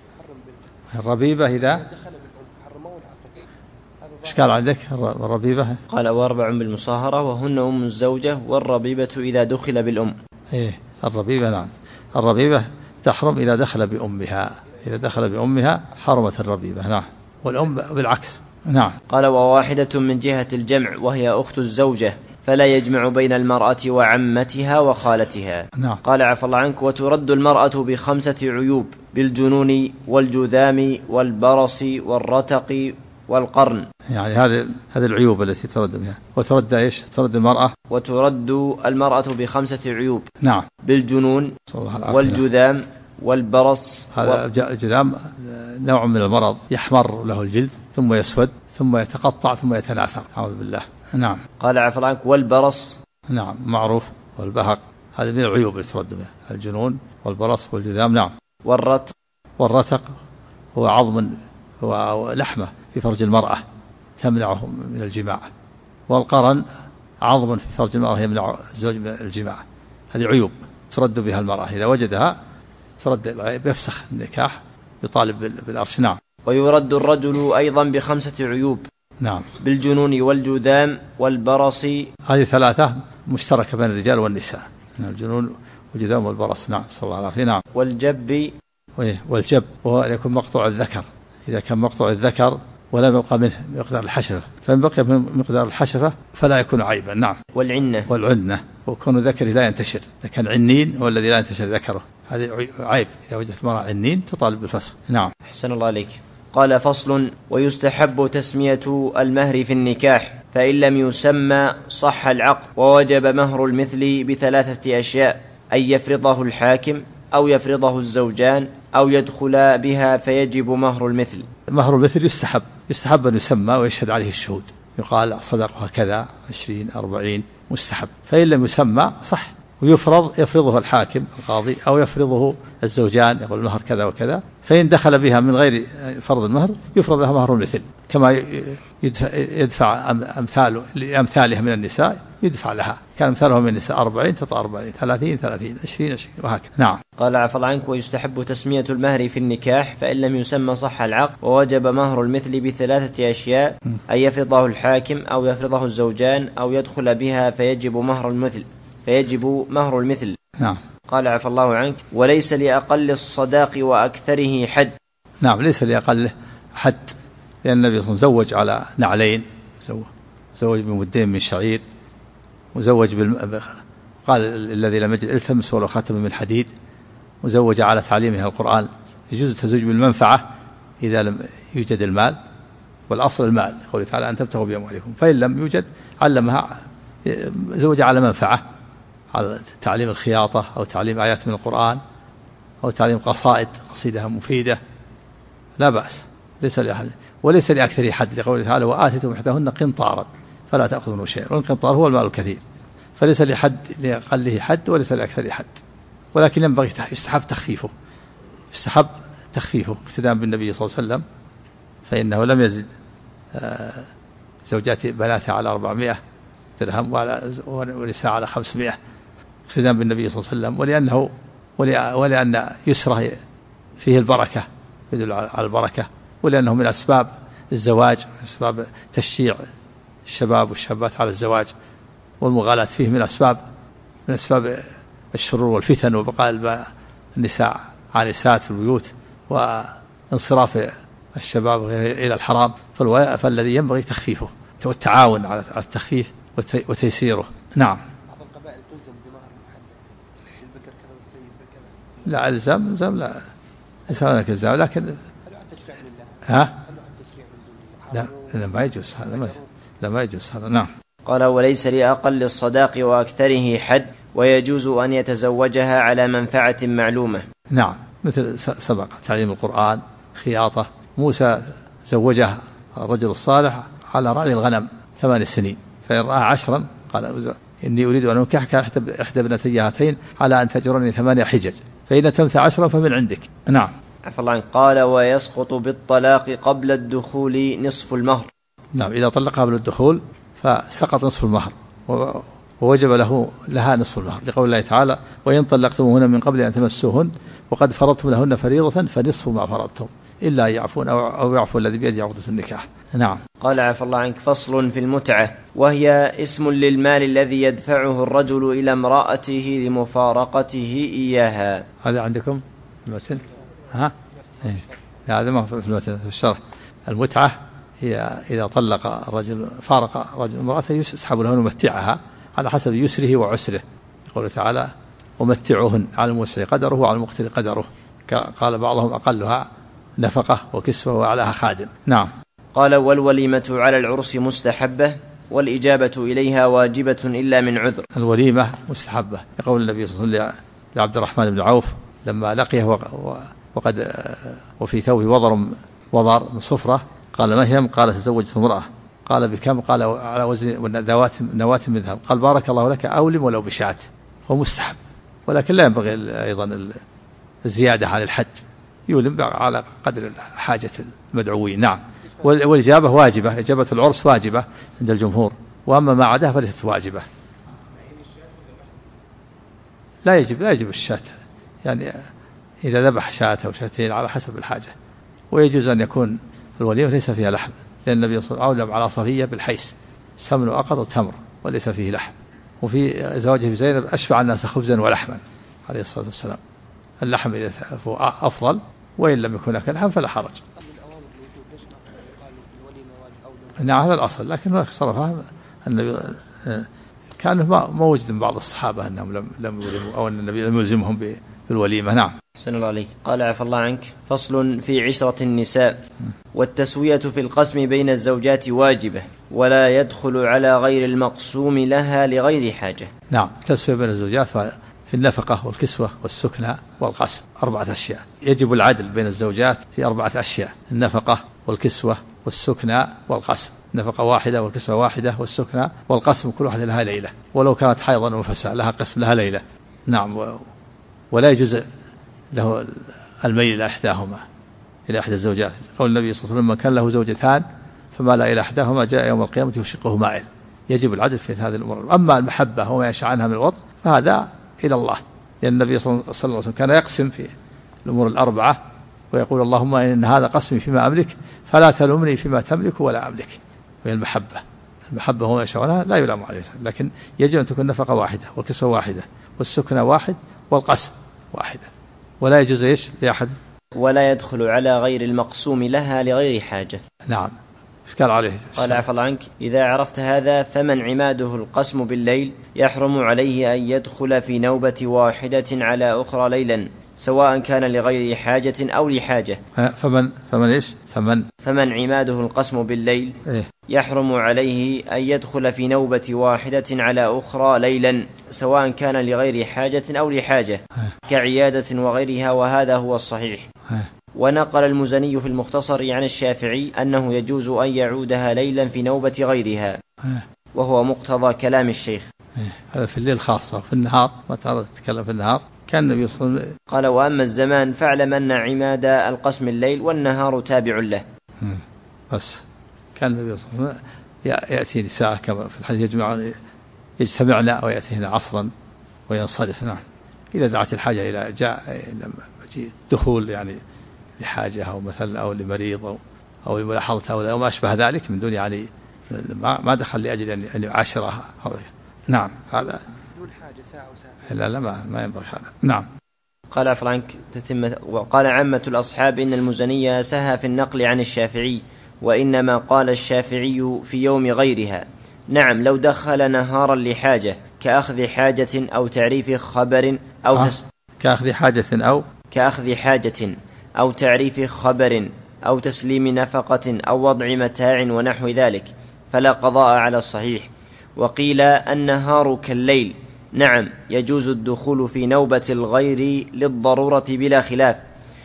الربيبة إذا دخل بالأم حرمه العقد. إيش قال عندك الربيبة؟ قال: وأربع بالمصاهرة وهن أم الزوجة والربيبة إذا دخل بالأم. إيه الربيبة. نعم. الربيبة تحرم إذا دخل بأمها، إذا دخل بأمها حرمت الربيبة. نعم. والأم بالعكس. نعم. قال: وواحدة من جهة الجمع وهي أخت الزوجة، فلا يجمع بين المرأة وعمتها وخالتها. نعم. قال: عفى الله عنك. وترد المرأة ب5 عيوب: بالجنون والجذام والبرص والرتق والقرن. يعني هذه العيوب التي ترد بها. وترد إيش؟ ترد المرأة. وترد المرأة ب5 عيوب. نعم. بالجنون والجذام والبرص. هذا الجذام نوع من المرض، يحمر له الجلد ثم يسود ثم يتقطع ثم يتناثر، أعوذ بالله. نعم. قال: عفى الله عنك. والبرص. نعم معروف. والبهق، هذه من العيوب التي ترد بها، الجنون والبرص والجذام. نعم. والرتق هو عظم ولحمة في فرج المرأة تمنعه من الجماع. والقرن عظم في فرج المرأة يمنع الزوج من الجماع. هذه عيوب ترد بها المرأة، إذا وجدها ترد العيب، يفسخ النكاح، يطالب بالأرش. نعم. ويرد الرجل أيضا ب5 عيوب. نعم. بالجنون والجذام والبرص. هذه 3 مشتركة بين الرجال والنساء، الجنون والجذام والبرص. نعم. صلى الله عليه وسلم. نعم. والجب وهو يكون مقطوع الذكر، إذا كان مقطوع الذكر ولم يبقى منه مقدار الحشفة، فإن بقي من مقدار الحشفة فلا يكون عيبا. نعم. والعنة وكون ذكره لا ينتشر، إذا كان عنين هو الذي لا ينتشر ذكره، هذه عيب. إذا وجدت المرأة عنين تطالب بالفسخ. نعم. أحسن الله عليك. قال: فصل: ويستحب تسمية المهر في النكاح، فإن لم يسمى صح العقد، ووجب مهر المثل ب3 أشياء: أن يفرضه الحاكم أو يفرضه الزوجان أو يدخل بها فيجب مهر المثل. مهر المثل يستحب أن يسمى ويشهد عليه الشهود، يقال صدقها كذا 20 40 مستحب، فإن لم يسمى صح، يفرضه الحاكم القاضي أو يفرضه الزوجان، يقول المهر كذا وكذا، فإن دخل بها من غير فرض المهر يفرض لها مهر المثل، كما يدفع أمثالها من النساء يدفع لها، كان أمثالها من النساء 40 تعطى 40 30 30 20 وهكذا. نعم. قال عفى الله عنك: ويستحب تسمية المهر في النكاح، فإن لم يسمى صح العقد، ووجب مهر المثل بثلاثة أشياء: أن يفرضه الحاكم أو يفرضه الزوجان أو يدخل بها فيجب مهر المثل. نعم. قال عفى الله عنك: وليس لأقل الصداق وأكثره حد. نعم، ليس لأقل حد، لأن النبي صلى الله عليه وسلم زوج على نعلين، زوج بمدين من شعير، وزوج قال الذي لم يجد التمس ولو خاتم من حديد، وزوج على تعليمها القرآن. يجوز التزوج بالمنفعة إذا لم يوجد المال، والأصل المال، يقول تعالى أن تبتغوا بأموالكم، فإن لم يوجد علمها، زوج على منفعة، على تعليم الخياطة أو تعليم آيات من القرآن أو تعليم قصيدة مفيدة، لا بأس، ليس لأحد، وليس لأكثر حد، لقوله تعالى: وآتيتم إحداهن قنطارا فلا تأخذوا شيئا، والقنطار هو المال الكثير، فليس لأقله حد وليس لأكثر حد، ولكن ينبغي يستحب تخفيفه اقتداء بالنبي صلى الله عليه وسلم، فإنه لم يزد زوجات بناته على 400 درهم ونساء على 500 اقتداء بالنبي صلى الله عليه وسلم، ولأن يسره فيه البركة، يدل على البركة، ولأنه من أسباب الزواج، أسباب تشجيع الشباب والشابات على الزواج، والمغالاة فيه من أسباب الشرور والفتن وبقاء النساء عانسات في البيوت وانصراف الشباب إلى الحرام، فالذي ينبغي تخفيفه والتعاون على التخفيف وتيسيره. نعم. بعض القبائل تلزم بمهر محدد للبكر كذا والثيب كذا. لا الزام لا يسألونك الزام، لكن هل يعد تشريع لله؟ هل يعد تشريع من دونه؟ لا ما يجوز هذا، ما يجوز هذا. نعم. قال: وليس لأقل الصداق وأكثره حد، ويجوز أن يتزوجها على منفعة معلومة. نعم، مثل سبق تعليم القرآن، خياطة. موسى زوجها الرجل الصالح على رعي الغنم 8 سنين، فإن رأى 10 قال: إني أريد أن أنكحك إحدى ابنتي هاتين على أن تأجرني 8 حجج، فإن أتممت 10 فمن عندك. نعم. عفى الله عنك. قال: ويسقط بالطلاق قبل الدخول نصف المهر. نعم، إذا طلقها قبل الدخول فسقط نصف المهر، ووجب لها نصف المهر، لقول الله تعالى: وإن طلقتموهن من قبل أن تمسوهن وقد فرضتم لهن فريضة فنصف ما فرضتم إلا يعفون أو يعفو الذي بيده عقدة النكاح. نعم. قال: عفى الله عنك. فصل في المتعة، وهي اسم للمال الذي يدفعه الرجل إلى امرأته لمفارقته إياها. هذا عندكم في المتن؟ ها؟ لا هذا ما في المتن، في الشرح. المتعة هي إذا طلق الرجل، فارق رجل امرأته، يسحب له نمتعها على حسب يسره وعسره، يقول تعالى: ومتعوهن على الموسع قدره وعلى المقتر قدره، قال بعضهم: أقلها نفقة وكسوة وأعلاها خادم. نعم. قال: والوليمة على العرس مستحبة، والإجابة إليها واجبة إلا من عذر. الوليمة مستحبة، يقول النبي صلى الله عليه وسلم لعبد الرحمن بن عوف لما لقيه وقد وفي ثوبه وضر من صفرة، قال: ما هي؟ قال: تزوجت امرأة. قال: بكم؟ قال: على وزن نواة من ذهب. قال: بارك الله لك، أولم ولو بشاة. هو مستحب، ولكن لا ينبغي أيضا الزيادة على الحد، يولم على قدر حاجة المدعوين. نعم. والإجابة واجبة، إجابة العرس واجبة عند الجمهور، وأما ما عداها فليست واجبة. لا يجب الشاة، يعني إذا ذبح شاة أو شاتين على حسب الحاجة. ويجوز أن يكون الوليمة ليس فيها لحم، لأن النبي صلى الله عليه وسلم أولم على صفية بالحيس، سمن وأقط وتمر وليس فيه لحم. وفي زواجه بزينب أشبع الناس خبزا ولحما عليه الصلاة والسلام. اللحم إذا أفضل، وإن لم يكن هناك لحم فلا حرج. نعم هذا الأصل، لكن هناك صرفها النبي كان ما وجد من بعض الصحابة أنهم لم يلزموا، أو أن النبي لم يلزمهم بالوليمة. نعم. سن الله عليك. قال: عفى الله عنك. فصل في عشرة النساء، والتسوية في القسم بين الزوجات واجبة، ولا يدخل على غير المقسوم لها لغير حاجة. نعم، التسوية بين الزوجات في في النفقة والكسوة والسكنى والقسم، 4 أشياء. يجب العدل بين الزوجات في 4 أشياء: النفقة والكسوة والسكنى والقسم. نفقة واحدة والكسوة واحدة والسكنى والقسم كل واحدة لها ليلة، ولو كانت حيضا ونفساء لها قسم لها ليلة. نعم. ولا يجوز له الميل إلى إحداهما، إلى إحدى الزوجات. قول النبي صلى الله عليه وسلم: من كان له زوجتان فمال إلى إحداهما جاء يوم القيامة وشقه مائل. يجب العدل في هذه الأمور. أما المحبة وما يشاء عنها من الوضع فهذا إلى الله، لأن النبي صلى الله عليه وسلم كان يقسم في الأمور ال4 ويقول: اللهم إن هذا قسمي فيما أملك فلا تلومني فيما تملك ولا أملك. وهي المحبة وما يشاء عنها لا يلام عليه، لكن يجب أن تكون نفقة واحدة والكسوة واحدة والسكنى واحد والقسم واحدة. ولا يجوز إيش لأحد ولا يدخل على غير المقسوم لها لغير حاجة. نعم. قال عليه قال: عفى الله عنك، إذا عرفت هذا فمن عماده القسم بالليل يحرم عليه أن يدخل في نوبة واحدة على أخرى ليلا، سواء كان لغير حاجة أو لحاجة. فمن عماده القسم بالليل يحرم عليه أن يدخل في نوبة واحدة على أخرى ليلا، سواء كان لغير حاجة أو لحاجة كعيادة وغيرها، وهذا هو الصحيح. ونقل المزني في المختصر عن الشافعي أنه يجوز أن يعودها ليلا في نوبة غيرها، وهو مقتضى كلام الشيخ. هذا في الليل خاصة، في النهار ما تعرض تتكلم في النهار. كان النبي صلى الله عليه وسلم قال: وأما الزمان فاعلم أن عماد القسم الليل والنهار تابع له. بس كان النبي صلى الله عليه وسلم يأتي نساء كما في الحديث يجتمعن أو يأتيهن عصرا وينصرف. نعم. إذا دعت الحاجة إلى دخول يعني لحاجة أو مثلا أو لمريض أو لملاحظة أو ما أشبه ذلك من دون يعني ما دخل لأجل أن يعاشرها. نعم. هذا دون حاجة ساعة وساعة. لا ما ينبغي هذا. نعم. قال فرانك تتمة. وقال عامة الأصحاب إن المزني سهى في النقل عن الشافعي، وإنما قال الشافعي في يوم غيرها. نعم، لو دخل نهارا لحاجة كأخذ حاجة أو تعريف خبر أو كأخذ حاجة أو تعريف خبر أو تسليم نفقة أو وضع متاع ونحو ذلك فلا قضاء على الصحيح. وقيل النهار كالليل. نعم، يجوز الدخول في نوبة الغير للضرورة بلا خلاف.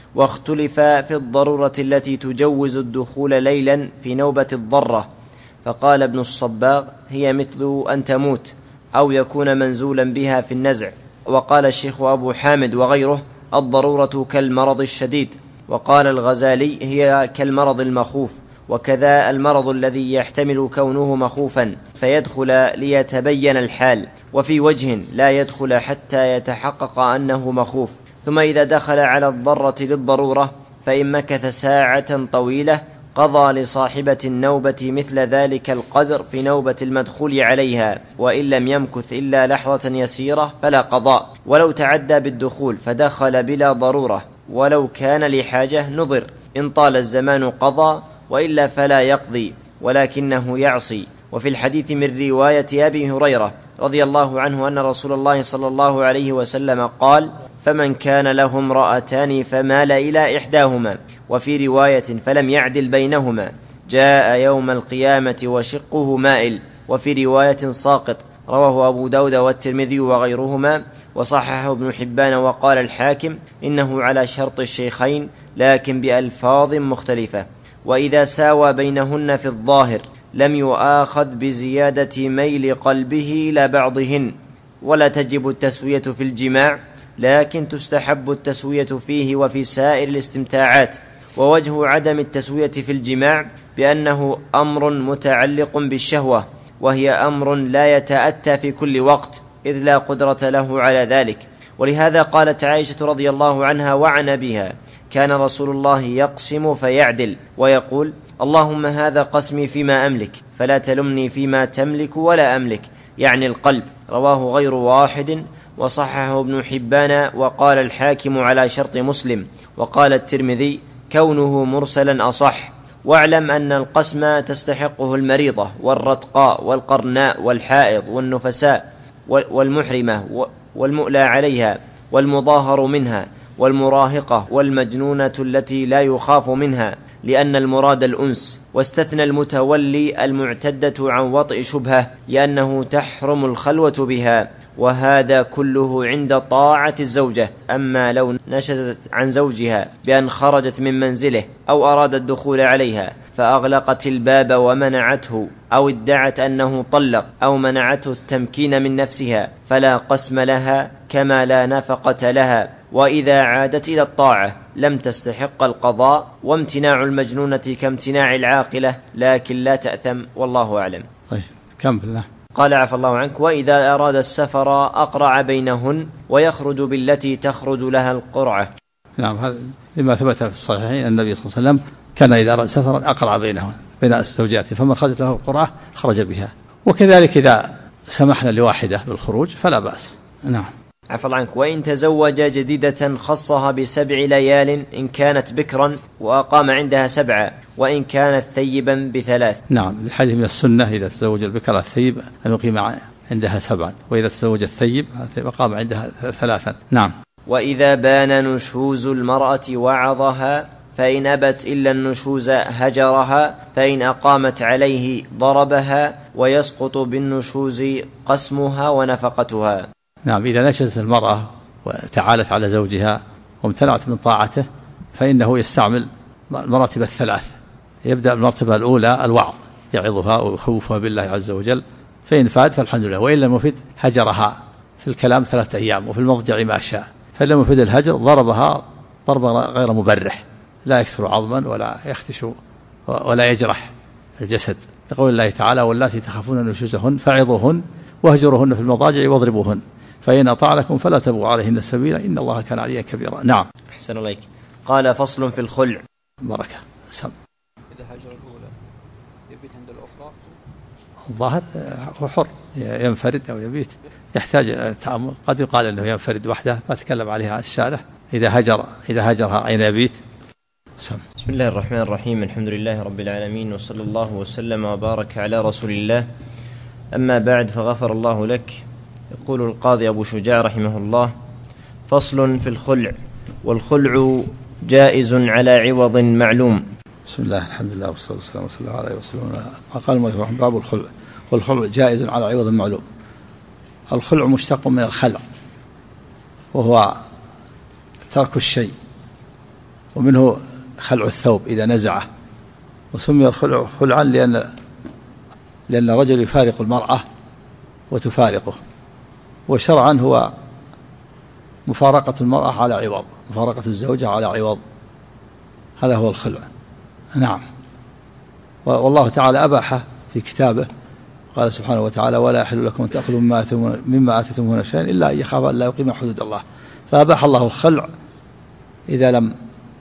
واختلف في الضرورة التي تجوز الدخول ليلا في نوبة الضرة، فقال ابن الصباغ: هي مثل أن تموت أو يكون منزولا بها في النزع. وقال الشيخ أبو حامد وغيره: الضرورة كالمرض الشديد. وقال الغزالي: هي كالمرض المخوف، وكذا المرض الذي يحتمل كونه مخوفا فيدخل ليتبين الحال، وفي وجه لا يدخل حتى يتحقق أنه مخوف. ثم إذا دخل على الضرة للضرورة فإن مكث ساعة طويلة قضى لصاحبة النوبة مثل ذلك القدر في نوبة المدخول عليها، وإن لم يمكث إلا لحظة يسيرة فلا قضاء. ولو تعدى بالدخول فدخل بلا ضرورة ولو كان لحاجة نظر، إن طال الزمان قضى، وإلا فلا يقضي ولكنه يعصي. وفي الحديث من رواية أبي هريرة رضي الله عنه أن رسول الله صلى الله عليه وسلم قال: فمن كان له امرأتان فمال إلى إحداهما، وفي رواية فلم يعدل بينهما جاء يوم القيامة وشقه مائل، وفي رواية ساقط. رواه أبو داود والترمذي وغيرهما، وصححه ابن حبان. وقال الحاكم: إنه على شرط الشيخين لكن بألفاظ مختلفة. وإذا ساوى بينهن في الظاهر لم يؤاخذ بزيادة ميل قلبه إلى بعضهن. ولا تجب التسوية في الجماع، لكن تستحب التسوية فيه وفي سائر الاستمتاعات. ووجه عدم التسوية في الجماع بأنه أمر متعلق بالشهوة، وهي أمر لا يتأتى في كل وقت إذ لا قدرة له على ذلك. ولهذا قالت عائشة رضي الله عنها وعن أبيها: كان رسول الله يقسم فيعدل ويقول: اللهم هذا قسمي فيما أملك فلا تلمني فيما تملك ولا أملك، يعني القلب. رواه غير واحد، وصححه ابن حبان. وقال الحاكم على شرط مسلم. وقال الترمذي: كونه مرسلا أصح. واعلم أن القسم تستحقه المريضة والرتقاء والقرناء والحائض والنفساء والمحرمة والمؤلى عليها والمظاهر منها والمراهقة والمجنونة التي لا يخاف منها، لأن المراد الأنس. واستثنى المتولي المعتدة عن وطئ شبهة، لأنه تحرم الخلوة بها. وهذا كله عند طاعة الزوجة. أما لو نشزت عن زوجها بأن خرجت من منزله أو أراد الدخول عليها فأغلقت الباب ومنعته، أو ادعت أنه طلق، أو منعته التمكين من نفسها، فلا قسم لها كما لا نفقة لها. وإذا عادت إلى الطاعة لم تستحق القضاء، وامتناع المجنونة كامتناع العاقلة، لكن لا تأثم، والله أعلم. طيب كمل. قال عفى الله عنك: وإذا أراد السفر أقرع بينهن ويخرج بالتي تخرج لها القرعة. نعم، هذا لما ثبت في الصحيحين النبي صلى الله عليه وسلم كان إذا أراد سفرا أقرع بينهن بين زوجاته، فمن خرجت له القرعة خرج بها. وكذلك إذا سمحنا لواحدة بالخروج فلا بأس. نعم. عفى الله عنك: وإن تزوج جديدة خصها ب7 ليال إن كانت بكرا وأقام عندها 7، وإن كانت ثيبا ب3. نعم، الحديث من السنة إذا تزوج البكر الثيب أن يقيم عندها 7، وإذا تزوج الثيب أقام عندها 3. نعم. وإذا بان نشوز المرأة وعظها، فإن أبت إلا النشوز هجرها، فإن أقامت عليه ضربها، ويسقط بالنشوز قسمها ونفقتها. نعم، إذا نشزت المرأة وتعالت على زوجها وامتنعت من طاعته فإنه يستعمل المراتب الثلاث. يبدأ بالمرتبة الأولى الوعظ، يعظها ويخوفها بالله عز وجل، فإن فاد فالحمد لله، وإن لم يفد هجرها في الكلام 3 أيام وفي المضجع ما شاء. فإن لم يفد الهجر ضربها ضربا غير مبرح، لا يكسر عظما ولا يختش ولا يجرح الجسد، لقول الله تعالى: واللاتي تخافون نشوزهن فعظوهن واهجروهن في المضاجع واضربوهن فإن أطعنكم فلا تبغوا عليهن سبيلا إن الله كان عليا كبيرا. نعم. أحسن الله. قال: فصل في الخلع. بركة. سم. إذا هجر الأولى يبيت عند الأخرى، الظاهر هو حر، ينفرد أو يبيت، يحتاج تعامل. قد يقال أنه ينفرد وحده، ما تكلم عليها الشارع. إذا هجرها أين يبيت. سم. بسم الله الرحمن الرحيم. الحمد لله رب العالمين، وصلى الله وسلم وبارك على رسول الله. أما بعد، فغفر الله لك. يقول القاضي أبو شجاع رحمه الله: فصل في الخلع. والخلع جائز على عوض معلوم. بسم الله، الحمد لله، والصلاة والسلام على رسول الله. قال المؤلف: باب الخلع. والخلع جائز على عوض معلوم. الخلع مشتق من الخلع، وهو ترك الشيء، ومنه خلع الثوب إذا نزعه. وسمي الخلع خلعا لأن الرجل يفارق المرأة وتفارقه، وشرعا هو مفارقة المرأة على عوض، مفارقة الزوجة على عوض، هذا هو الخلع. نعم. والله تعالى أباحه في كتابه، قال سبحانه وتعالى: ولا يحل لكم أن تأخذوا مما آتيتموهن شيئا إلا أن يخاف أن لا يقيم حدود الله. فأباح الله الخلع إذا لم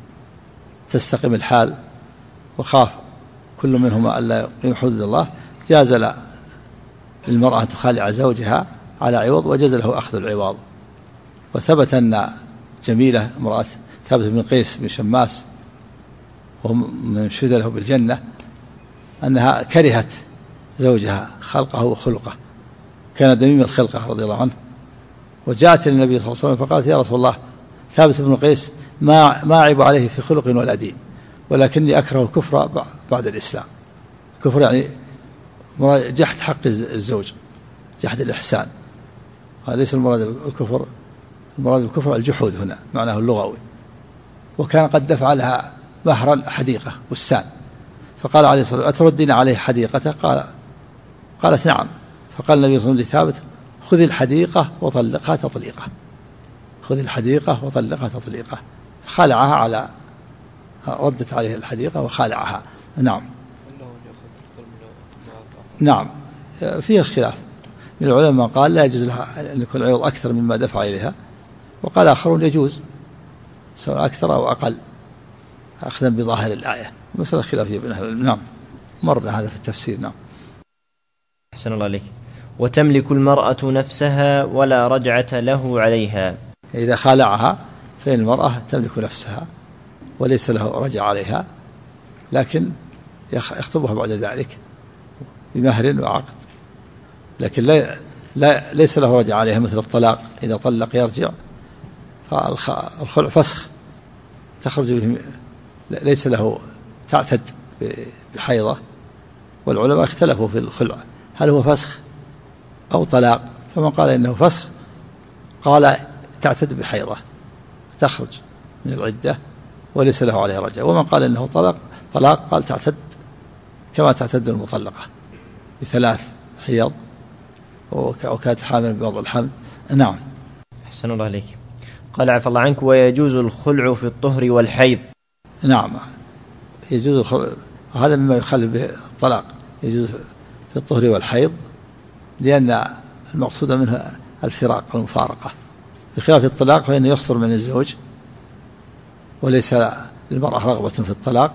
تستقم الحال وخاف كل منهما أن لا يقيم حدود الله، جاز للمرأة أن تخالع زوجها على عوض، وجاز له أخذ العوض. وثبت أن جميلة امرأة ثابت بن قيس بن شماس، وهم من شهد له بالجنة، أنها كرهت زوجها خلقه وخلقه، كان دميم الخلقة رضي الله عنه، وجاءت للنبي صلى الله عليه وسلم فقالت: يا رسول الله، ثابت بن قيس ما أعيب عليه في خلق ولا دين، ولكني أكره الكفر بعد الإسلام. الكفر يعني جحد حق الزوج، جحد الإحسان. ليس المراد الكفر، المراد الكفر الجحود هنا معناه اللغوي. وكان قد دفع لها مهرا حديقة بستان، فقال عليه الصلاة والسلام: أتردين عليه حديقته؟ قالت: نعم. فقال النبي صلى الله عليه وسلم لثابت: خذ الحديقة وطلقها تطليقة، خذ الحديقة وطلقها تطليقة. فخالعها ردت عليه الحديقة وخالعها. نعم. نعم، فيه خلاف من العلماء، قال لا يجوز لها أن يكون العوض أكثر مما دفع إليها، وقال آخرون يجوز سواء أكثر أو أقل، أخذا بظاهر الآية. مسألة خلافية بين أهل العلم. نعم، مرنا هذا في التفسير. نعم. أحسن الله عليك. وتملك المرأة نفسها ولا رجعة له عليها. إذا خالعها فإن المرأة تملك نفسها وليس له رجع عليها، لكن يخطبها بعد ذلك بمهر وعقد، لكن ليس له رجع عليها مثل الطلاق، إذا طلق يرجع. فالخلع فسخ، تخرج به، ليس له تعتد بحيضة. والعلماء اختلفوا في الخلع، هل هو فسخ أو طلاق؟ فمن قال إنه فسخ قال تعتد بحيضة تخرج من العدة وليس له عليه رجعة. ومن قال إنه طلاق قال تعتد كما تعتد المطلقة بثلاث حيض وكانت حامل بوضع الحمل. نعم. أحسن الله عليك. قال عفى الله عنك: ويجوز الخلع في الطهر والحيض. نعم يجوز الخلع، هذا مما يخلل به الطلاق، يجوز في الطهر والحيض لأن المقصود منه الفراق والمفارقة، بخلاف الطلاق فإنه يصدر من الزوج وليس للمرأة رغبة في الطلاق،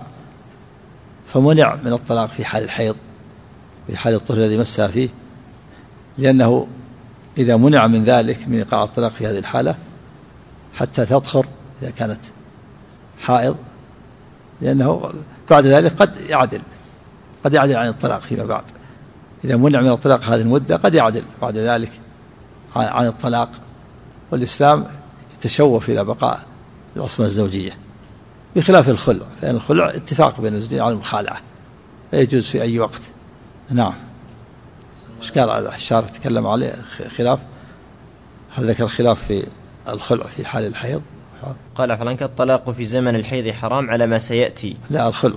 فمنع من الطلاق في حال الحيض في حال الطهر الذي مسها فيه، لأنه إذا منع من ذلك من إيقاع الطلاق في هذه الحالة حتى تطهر إذا كانت حائض، لأنه بعد ذلك قد يعدل عن الطلاق فيما بعد. إذا منع من الطلاق هذه المدة قد يعدل بعد ذلك عن الطلاق، والإسلام يتشوف إلى بقاء العصمة الزوجية، بخلاف الخلع فإن الخلع اتفاق بين الزوجين على المخالعة فيجوز في أي وقت. نعم. ايش قال الشارع تكلم عليه خلاف؟ هل ذكر خلاف في الخلع في حال الحيض؟ قال عفوا عنك: الطلاق في زمن الحيض حرام على ما سيأتي. لا الخلع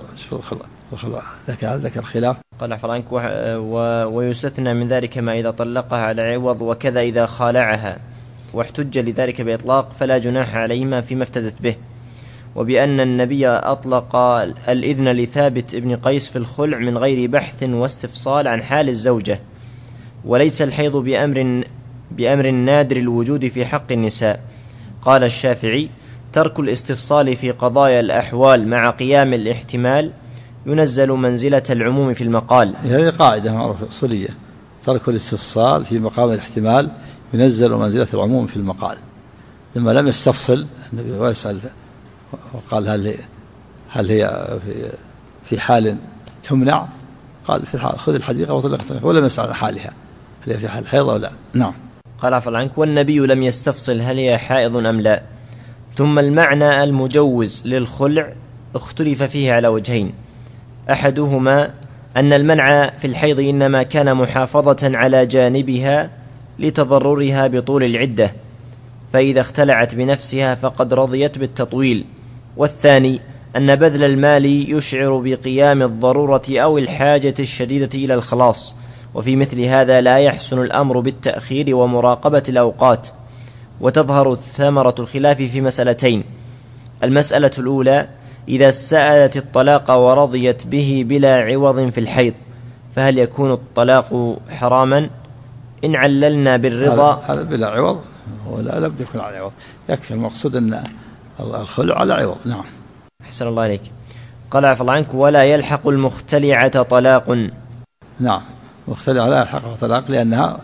ذكر خلاف. قال عفوا عنك: ويستثنى من ذلك ما إذا طلقها على عوض، وكذا إذا خالعها، واحتج لذلك بإطلاق فلا جناح عليهما فيما افتدت به. وبأن النبي أطلق الإذن لثابت ابن قيس في الخلع من غير بحث واستفصال عن حال الزوجة، وليس الحيض بأمر نادر الوجود في حق النساء. قال الشافعي: ترك الاستفصال في قضايا الأحوال مع قيام الاحتمال ينزل منزلة العموم في المقال. هذه قاعدة معروفة أصولية: ترك الاستفصال في مقام الاحتمال ينزل منزلة العموم في المقال. لما لم يستفصل النبي ويسأل وقال هل هي في حال تمنع، قال في الحال خذ الحديقة وطلقتها، ولم يسأل عن حالها هل هي في حال حيض أو لا. نعم. قال عفوا عنك: والنبي لم يستفصل هل هي حائض أم لا. ثم المعنى المجوز للخلع اختلف فيه على وجهين: أحدهما أن المنع في الحيض إنما كان محافظة على جانبها لتضررها بطول العدة، فإذا اختلعت بنفسها فقد رضيت بالتطويل. والثاني أن بذل المال يشعر بقيام الضرورة أو الحاجة الشديدة إلى الخلاص، وفي مثل هذا لا يحسن الأمر بالتأخير ومراقبة الأوقات. وتظهر ثمرة الخلاف في مسألتين: المسألة الأولى إذا سألت الطلاق ورضيت به بلا عوض في الحيض فهل يكون الطلاق حراما؟ إن عللنا بالرضا هذا بلا عوض ولا لابد يكون على عوض، يكفي المقصود أن الخلع على عوض. نعم. أحسن الله عليك. قال عفى الله عنك: ولا يلحق المختلعة طلاق. نعم، مختلعة لا يلحقها طلاق لأنها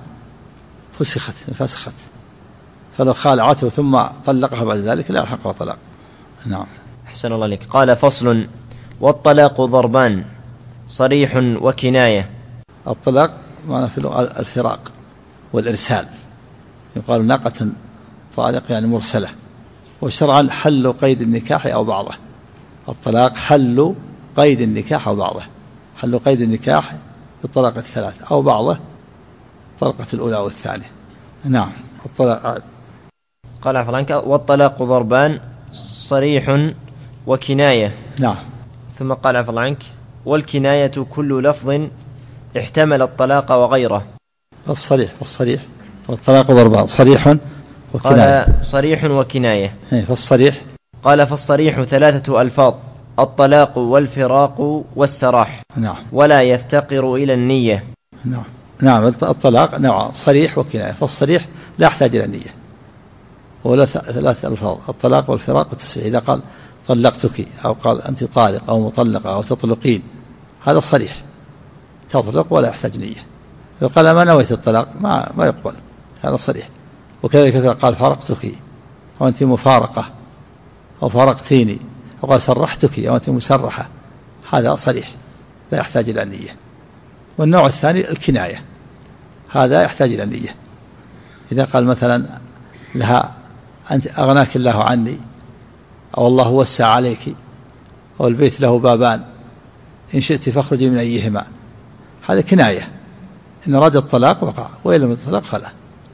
فسخت، فلو خالعته ثم طلقها بعد ذلك لا يلحقها طلاق. نعم. أحسن الله عليك. قال: فصل: والطلاق ضربان: صريح وكناية. الطلاق معنى في الفراق والإرسال، يقال ناقة طالق يعني مرسلة. وشرعا حل قيد النكاح أو بعضه. الطلاق حل قيد النكاح أو بعضه. حل قيد النكاح بالطلاق الثلاث أو بعضه الطلقة الأولى والثانية. نعم. الطلاق. قال عفوا عنك: والطلاق ضربان: صريح وكناية. نعم. ثم قال عفوا عنك: والكناية كل لفظ احتمل الطلاق وغيره. فالصريح والطلاق ضربان: صريح وكناية. قال: صريح وكناية. فالصريح. قال: فالصريح 3 ألفاظ: الطلاق والفراق والسراح. نعم. ولا يفتقر إلى النية. نعم. الطلاق نوع: صريح وكناية. فالصريح لا يحتاج إلى النية، ولا 3 ألفاظ: الطلاق والفراق والتسريح. إذا قال طلقتك أو قال أنت طالق أو مطلقة أو تطلقين، هذا صريح تطلق ولا يحتاج نية. لو قال ما نويت الطلاق ما يقبل، هذا صريح. وكذلك قال فارقتك أو أنت مفارقة أو فارقتيني، أو قال سرحتك أو أنت مسرحة، هذا صريح لا يحتاج إلى النية. والنوع الثاني الكناية، هذا يحتاج إلى النية. إذا قال مثلا لها أنت أغناك الله عني، أو الله وسع عليك، أو البيت له بابان إن شئت فاخرجي من أيهما، هذا كناية. إن أراد الطلاق وقع، وإن لم الطلاق فلا.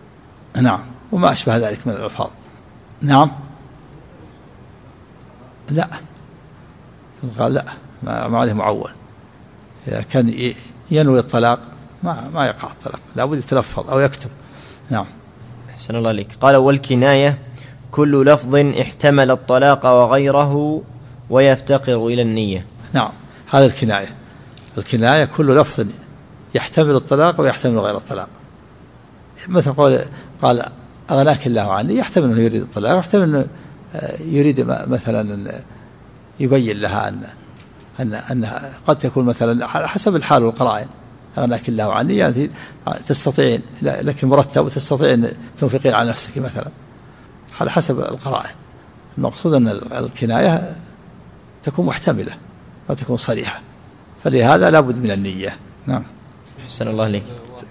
نعم، وما أشبه ذلك من الألفاظ. نعم، لا، قال لا، ما عليه معول. إذا كان ينوي الطلاق ما يقع الطلاق، لا بد يتلفظ أو يكتب. نعم. أحسن الله عليك. قال والكناية كل لفظ احتمل الطلاق وغيره ويفتقر إلى النية. نعم، هذا الكناية كل لفظ يحتمل الطلاق ويحتمل غير الطلاق. مثل قال أغناك الله عني، يحتمل أنه يريد الطلاق، ويحتمل أنه يريد مثلا يبين لها أن قد تكون مثلا حسب الحال والقرائن. أغناك الله عني يعني تستطيعين لكن مرتب وتستطيعين تنفقين على نفسك مثلا، على حسب القرائن. المقصود أن الكناية تكون محتملة وتكون صريحة، فلهذا لا بد من النية. نعم. أحسن الله عليك.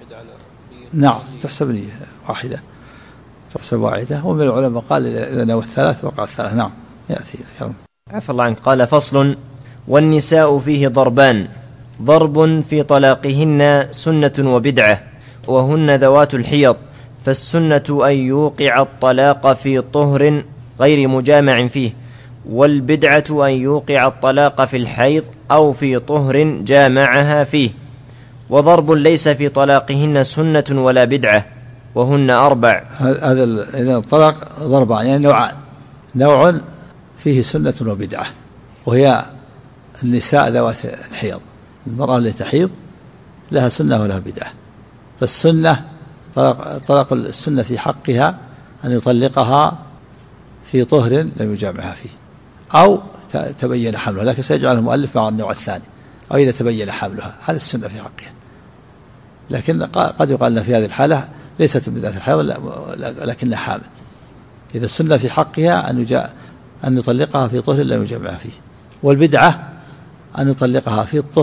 نعم، تحسب نية واحدة، تحسب واحدة. ومن العلماء قال إذا نوى الثلاث وقع الثلاث. نعم، يأتي. عفى الله عنك. قال فصل: والنساء فيه ضربان: ضرب في طلاقهن سنة وبدعة، وهن ذوات الحيض، فالسنة أن يوقع الطلاق في طهر غير مجامع فيه، والبدعة أن يوقع الطلاق في الحيض أو في طهر جامعها فيه. وضرب ليس في طلاقهن سنة ولا بدعة، وهن 4. هذا إذا الطلاق ضربان يعني نوعان: نوع فيه سنة وبدعة، وهي النساء ذوات الحيض. المرأة التي تحيض لها سنة ولها بدعة. فالسنة طلاق السنة في حقها أن يطلقها في طهر لم يجامعها فيه، أو تبين حملها، لكن سيجعل المؤلف مع النوع الثاني، أو إذا تبين حملها. هذا السنة في حقها. لكن قد يقال في هذه الحالة ليست من ذات الحيض لكنها حامل. إذا السنة في حقها أن يطلقها في طهر لم يجامعها فيه. والبدعة أن يطلقها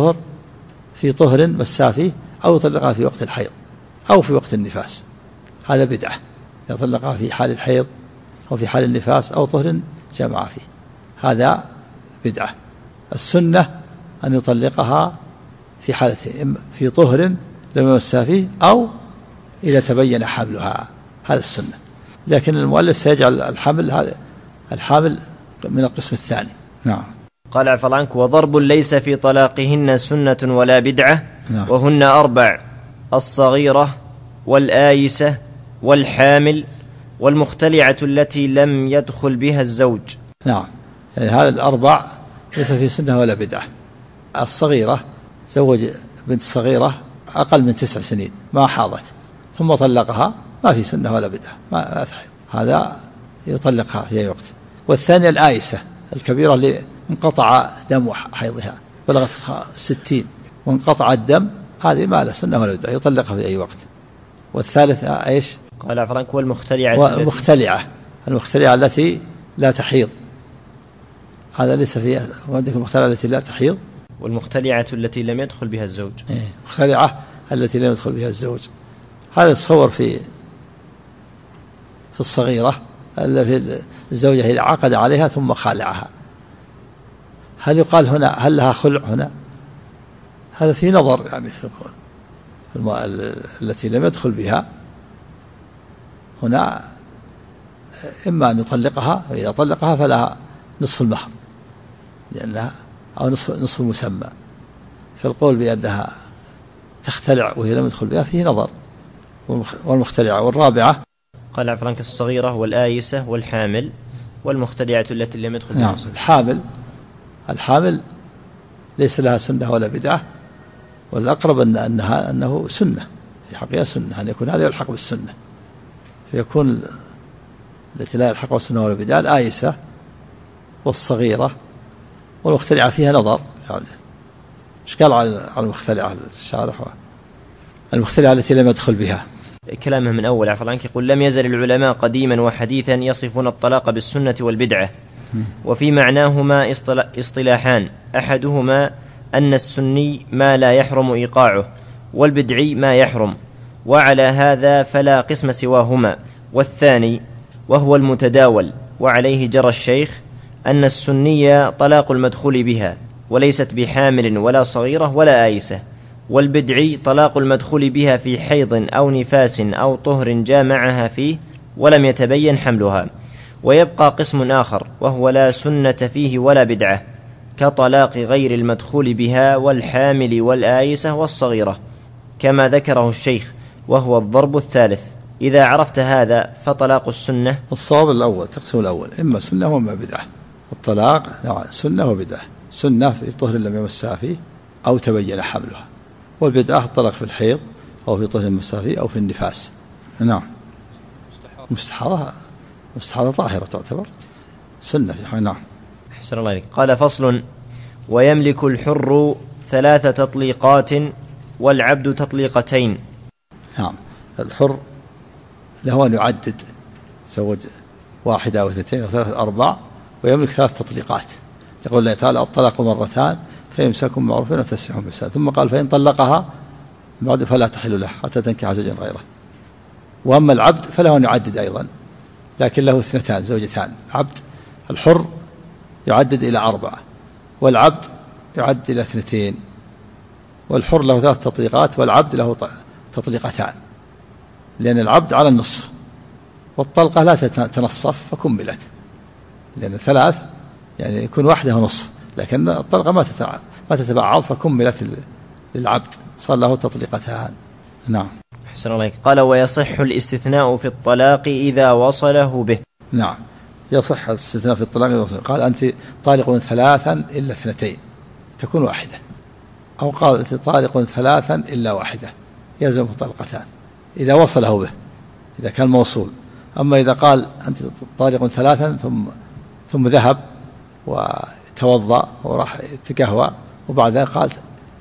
في طهر مسا فيه، أو يطلقها في وقت الحيض أو في وقت النفاس. هذا بدعة، يطلقها في حال الحيض أو في حال النفاس أو طهر جامع فيه، هذا بدعة. السنة أن يطلقها في حالتين: في طهر لم يمسها فيه، أو إذا تبين حملها، هذا السنة. لكن المؤلف سيجعل الحامل من القسم الثاني. نعم. قال عفى الله عنك: وضرب ليس في طلاقهن سنة ولا بدعة. نعم. وهن 4: الصغيرة والآيسة والحامل والمختلعة التي لم يدخل بها الزوج. نعم، يعني هذا الأربع ليس في سنة ولا بدعة. الصغيرة زوج بنت صغيرة أقل من 9 سنين ما حاضت ثم طلقها، ما في سنة ولا بدعة، ما أثحي، هذا يطلقها في أي وقت. والثانية الآيسة الكبيرة اللي انقطع دم حيضها، بلغت 60 وانقطع الدم، هذه ما لا سنة ولا بدعة، يطلقها في أي وقت. والثالثة إيش؟ قال فرانك: المختلعة التي لا تحيض، هذا ليس فيها. وعندك المختلعة التي لا تحيض، والمختلعة التي لم يدخل بها الزوج. المختلعة التي لم يدخل بها الزوج، هذا التصور في الصغيرة التي الزوجة إذا عقد عليها ثم خالعها، هل يقال هنا هل لها خلع هنا؟ هذا في نظر، يعني في التي لم يدخل بها هنا إما أن يطلقها، وإذا طلقها فلها نصف المهر لأنها، أو نصف المسمى. فالقول بأنها تختلع وهي لم يدخل بها فيه نظر. والمختلعة. والرابعة قال عفرانك: الصغيرة والآيسة والحامل والمختلعة التي لم يدخل بها. نعم، الحامل ليس لها سنة ولا بدعة، والأقرب أنه سنة في حقها، سنة أن يكون هذا يلحق بالسنة، فيكون التي لا يلحقها السنة ولا بدعة الآيسة والصغيرة. والمختلعة فيها نظر، يعني إيش قال على المختلعة الشارح؟ المختلعة التي لم يدخل بها. كلامه من أول عفوا عنك يقول: لم يزل العلماء قديما وحديثا يصفون الطلاق بالسنة والبدعة، وفي معناهما اصطلاحان: أحدهما أن السني ما لا يحرم إيقاعه، والبدعي ما يحرم، وعلى هذا فلا قسم سواهما. والثاني وهو المتداول وعليه جرى الشيخ أن السنية طلاق المدخول بها، وليست بحامل ولا صغيرة ولا آيسة، والبدعي طلاق المدخول بها في حيض أو نفاس أو طهر جامعها فيه ولم يتبين حملها. ويبقى قسم آخر وهو لا سنة فيه ولا بدعة، كطلاق غير المدخول بها والحامل والآيسة والصغيرة، كما ذكره الشيخ، وهو الضرب الثالث. إذا عرفت هذا فطلاق السنة. الصواب الأول، تقسيم الأول إما سنة وإما بدعة. الطلاق نوعان، سنة وبدعة. سنة في طهر لم يمسها فيه أو تبين حملها، والبدعة الطلاق في الحيض أو في طهر لم يمسها فيه أو في النفاس. نعم. مستحاضة طاهرة تعتبر سنة في حال. نعم. أحسن الله إليك. قال: فصل: ويملك الحر 3 تطليقات والعبد تطليقتين. نعم. الحر له أن يعدد، يتزوج 1 أو 2 أو 3 أو 4، ويملك 3 تطليقات. يقول الله تعالى: الطلاق 2 مرتان فإمساك بمعروف وتسريح بإحسان. ثم قال: فإن طلقها بعد فلا تحل له حتى تنكح زوجا غيره. وأما العبد فله أن يعدد أيضا، لكن له 2 زوجتان. عبد الحر يعدد إلى 4، والعبد يعدد إلى 2. والحر له 3 تطليقات والعبد له تطليقتان، لأن العبد على النصف والطلقة لا تنصف فكملت، لأن 3 يعني يكون 1 نصف، لكن الطلقة ما تتبعض فكملت للعبد، صار له تطليقتان. نعم. أحسن الله. قال: ويصح الاستثناء في الطلاق إذا وصله به. نعم، يصح الاستثناء في الطلاق إذا وصله. قال: أنت طالق 3 إلا 2 تكون 1، أو قال: أنت طالق 3 إلا 1 يلزم طلقتان إذا وصله به، إذا كان موصول. أما إذا قال: أنت طالق 3 ثم ذهب وتوضأ وراح يتقهوى وبعد ذلك قال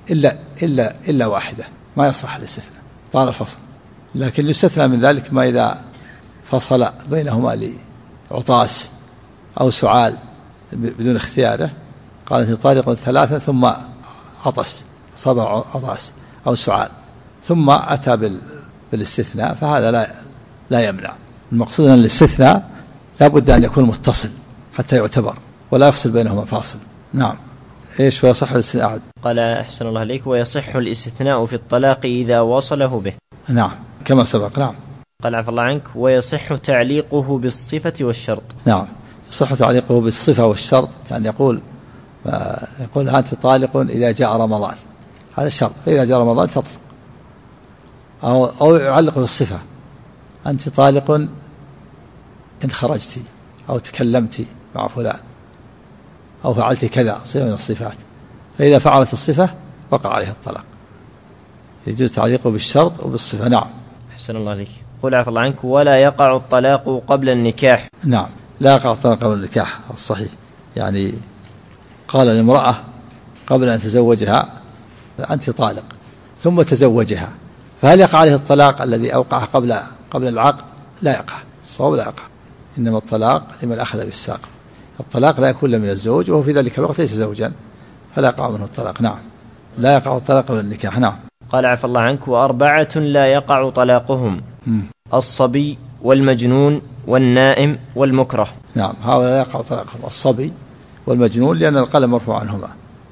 إلا 1، ما يصح الاستثناء، طال الفصل. لكن يستثنى من ذلك ما إذا فصل بينهما لعطاس أو سعال بدون اختياره، قال: أنت طالق 3 ثم عطس، أصاب عطاس أو سعال، ثم أتى بالاستثناء، فهذا لا يمنع. المقصود أن الاستثناء لا بد أن يكون متصل حتى يعتبر ولا يفصل بينهما فاصل. نعم. إيش ويصح الاستثناء؟ قال: أحسن الله عليك: ويصح الاستثناء في الطلاق إذا وصله به. نعم، كما سبق. نعم. قال: عفى الله عنك: ويصح تعليقه بالصفة والشرط. نعم، يصح تعليقه بالصفة والشرط، يعني يقول أنت طالق إذا جاء رمضان، هذا الشرط، فإذا جاء رمضان تطلق. أو يعلق بالصفة: أنت طالق إن خرجت أو تكلمت مع فلان أو فعلت كذا، صفة من الصفات، فإذا فعلت الصفة وقع عليها الطلاق. يجوز تعليقه بالشرط وبالصفة. نعم. أحسن الله عليك. قل عفى الله عنك: ولا يقع الطلاق قبل النكاح. نعم، لا يقع الطلاق قبل النكاح الصحيح. يعني قال لامرأة قبل أن تزوجها: أنت طالق، ثم تزوجها، فهل يقع عليه الطلاق الذي أوقعه قبل العقد؟ لا يقع، الصواب لا يقع. إنما الطلاق لمن أخذ بالساق. الطلاق لا يكون من الزوج وهو في ذلك الوقت ليس زوجا، فلا يقع منه الطلاق. نعم، لا يقع الطلاق قبل النكاح. نعم. قال: عفى الله عنك: و4 لا يقع طلاقهم: الصبي والمجنون والنائم والمكره. نعم، هؤلاء لا يقع طلاقهم: الصبي والمجنون لأن القلم مرفوع عنهما،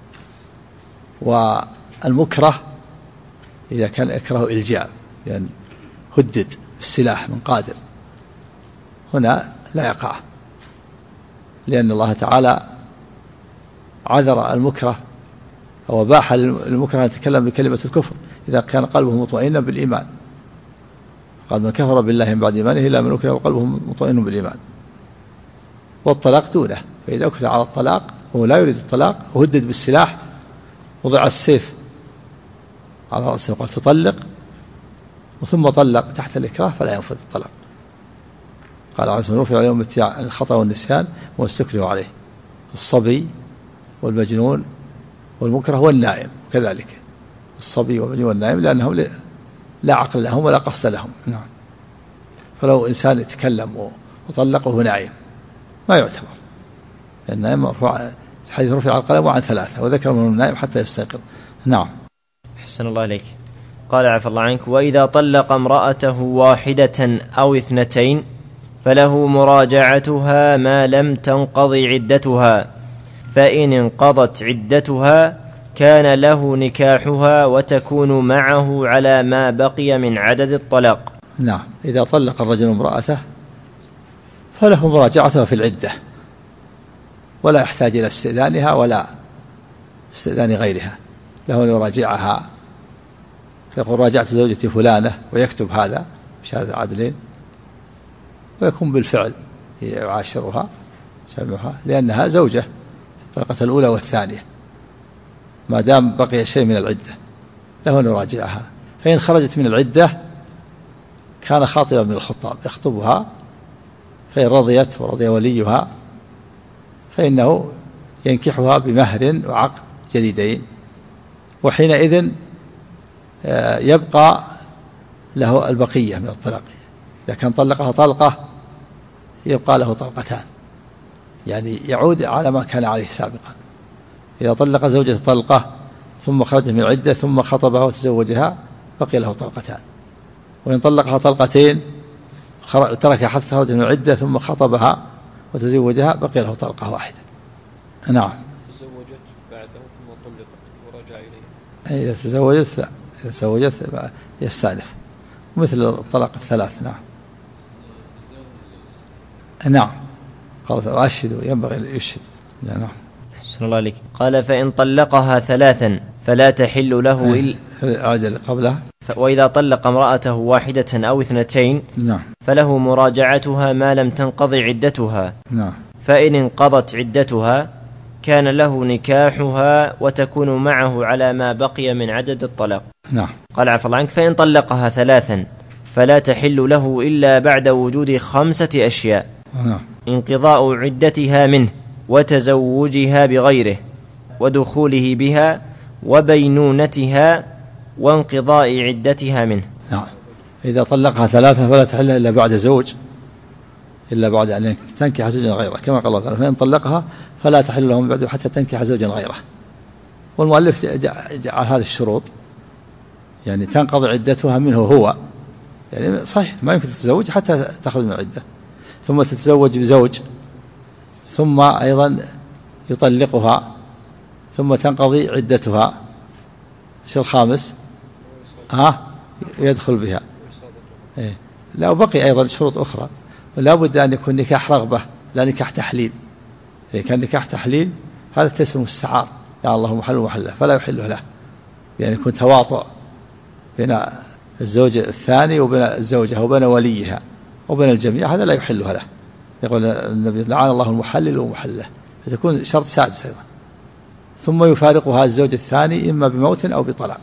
والمكره إذا كان إكراه إلجام، يعني هدد بالسلاح من قادر، هنا لا يقع، لأن الله تعالى عذر المكره أو باح المكره أن يتكلم بكلمة الكفر إذا كان قلبه مطمئنا بالإيمان. قال: من كفر بالله من بعد إيمانه إلا من أكره وقلبه مطمئن بالإيمان. والطلاق دونه، فإذا أكره على الطلاق وهو لا يريد الطلاق وهدد بالسلاح وضع السيف على رأسه وقال: تطلق، وثم طلق تحت الإكراه، فلا ينفذ الطلاق. قال عليه الصلاة والسلام: رفع عليهم الخطأ والنسيان واستكرهوا عليه. الصبي والمجنون والمكره والنائم كذلك. الصبي والمجنون والنائم لأنهم لا عقل لهم ولا قصد لهم. نعم. فلو إنسان يتكلم وطلقه نائم ما يعتبر، لأن النائم مرفوع، الحديث رفع القلم عن 3 وذكر منه النائم حتى يستيقظ. نعم. أحسن الله عليك. قال: عفى الله عنك: وإذا طلق امرأته 1 أو 2 فله مراجعتها ما لم تنقض عدتها، فإن انقضت عدتها كان له نكاحها وتكون معه على ما بقي من عدد الطلاق. نعم. إذا طلق الرجل امرأته فله مراجعتها في العدة، ولا يحتاج إلى استئذانها ولا استئذان غيرها، له أن يراجعها، يقول راجعت زوجتي فلانة ويكتب هذا بشهادة عدلين، ويكون بالفعل يعاشرها لأنها زوجة في الطلقة الأولى والثانية، ما دام بقي شيء من العدة له أن يراجعها. فإن خرجت من العدة كان خاطبا من الخطاب يخطبها، فإن رضيت ورضي وليها فإنه ينكحها بمهر وعقد جديدين، وحينئذ يبقى له البقية من الطلاق. إذا كان طلقها طلقة يبقى له طلقتان، يعني يعود على ما كان عليه سابقا. إذا طلق زوجته طلقة ثم خرج من العدة ثم خطبها وتزوجها بقي له طلقتان، وإن طلقها طلقتين تركها حتى خرج من العدة ثم خطبها وتزوجها بقي له طلقة واحدة. نعم. تزوجت بعده ثم طلقت ورجع إليها. إذا تزوجت لا، إذا تزوجت يستأنف مثل الطلاق الثلاث. نعم. نعم. قال وأشهد ينبغي أن يشهد. نعم. أحسن الله عليك. قال فإن طلقها ثلاثا فلا تحل له إلا قبلها. وإذا طلق امرأته واحدة أو اثنتين نعم فله مراجعتها ما لم تنقض عدتها. نعم. فإن انقضت عدتها كان له نكاحها وتكون معه على ما بقي من عدد الطلاق. نعم. قال عفى الله عنك فإن طلقها ثلاثا فلا تحل له إلا بعد وجود 5 أشياء: نعم. انقضاء عدتها منه، وتزوجها بغيره، ودخوله بها، وبينونتها، وانقضاء عدتها منه. نعم. إذا طلقها ثلاثا فلا تحل إلا بعد زوج، إلا بعد أن تنكح زوجا غيره، كما قال الله تعالى فإن طلقها فلا تحل له من بعده حتى تنكح زوجا غيره. والمؤلف جعل هذه الشروط، يعني تنقضي عدتها منه هو، يعني صحيح ما يمكن تتزوج حتى تخرج من العدة، ثم تتزوج بزوج، ثم أيضا يطلقها، ثم تنقضي عدتها. ايش الخامس؟ يدخل بها. إيه. لا، وبقي أيضا شروط أخرى، ولا بد أن يكون نكاح رغبة لا نكاح تحليل. إذا كان نكاح تحليل هذا تيسر مستعار، يا الله محل ومحله فلا يحله له، يعني يكون تواطؤ بين الزوج الثاني وبين الزوجة وبين وليها وبين الجميع، هذا لا يحلها له. يقول النبي لعن الله المحلل ومحله، فتكون شرط سادس أيضا. ثم يفارقها الزوج الثاني إما بموت أو بطلاق،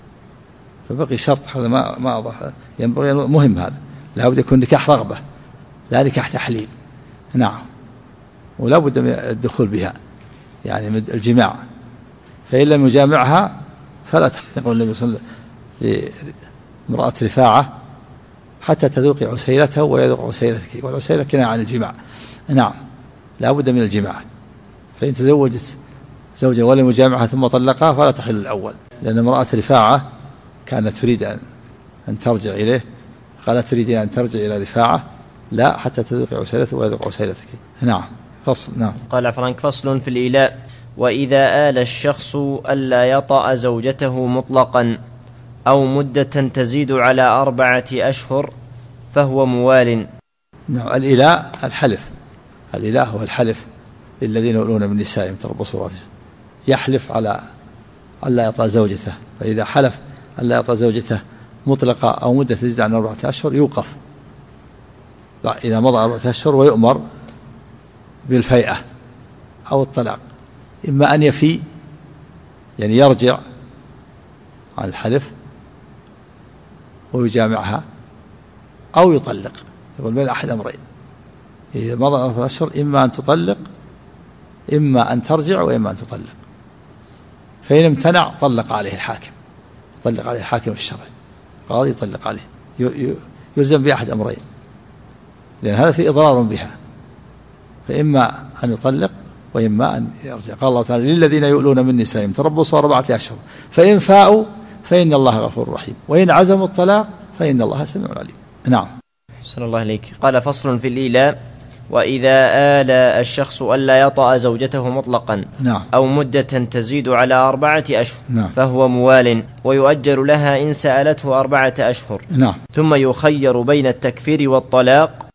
فبقي شرط هذا ما أضح، ينبغي مهم هذا، لا بد يكون نكاح رغبة لا نكاح تحليل. نعم. ولا بد من الدخول بها، يعني من الجماع، فإن لم يجامعها فلا تحل. يقول النبي صلى الله عليه وسلم لامرأة رفاعة حتى تذوقي عسيلته ويذوق عسيلتك، والعسيلة كناية عن الجماع. نعم. لا بد من الجماع. فإن تزوجت زوجة ولم يجامعها ثم طلقها فلا تحل الأول، لأن امرأة رفاعة كانت تريد أن ترجع إليه، قالت تريدين أن ترجع إلى رفاعة؟ لا، حتى تذوقي عسيلته ويذوق عسيلتك. نعم. فصل. نعم. قال فرانك فصل في الإيلاء: وإذا آل الشخص ألا يطأ زوجته مطلقا أو مدة تزيد على 4 أشهر فهو موال. نعم. الإيلاء الحلف، الإيلاء هو الحلف للذين يؤلون من نسائهم تربصوا، يحلف على ألا يطأ زوجته، فإذا حلف ألا يطأ زوجته مطلقة أو مدة تزيد عن 4 أشهر يوقف إذا مضى 4 أشهر، ويؤمر بالفيئة أو الطلاق، إما أن يفي يعني يرجع عن الحلف ويجامعها، أو يطلق. يقول بين أحد أمرين، إذا مضى 4 أشهر إما أن تطلق، إما أن ترجع، وإما أن تطلق. فإن امتنع طلق عليه الحاكم، طلق عليه الحاكم الشرعي، قاضي يطلق عليه، يلزم بأحد أمرين، لأن هذا في إضرار بها، فإما أن يطلق وإما أن يرجع. قال الله تعالى للذين يؤلون من نسائهم تربصوا 4 أشهر فإن فاءوا فإن الله غفور رحيم وإن عزموا الطلاق فإن الله سميع عليم. نعم. أحسن الله إليك. قال فصل في الإيلاء: وإذا آل الشخص ألا يطأ زوجته مطلقا نعم. أو مدة تزيد على 4 أشهر نعم. فهو موال ويؤجر لها إن سألته 4 أشهر. نعم. ثم يخير بين التكفير والطلاق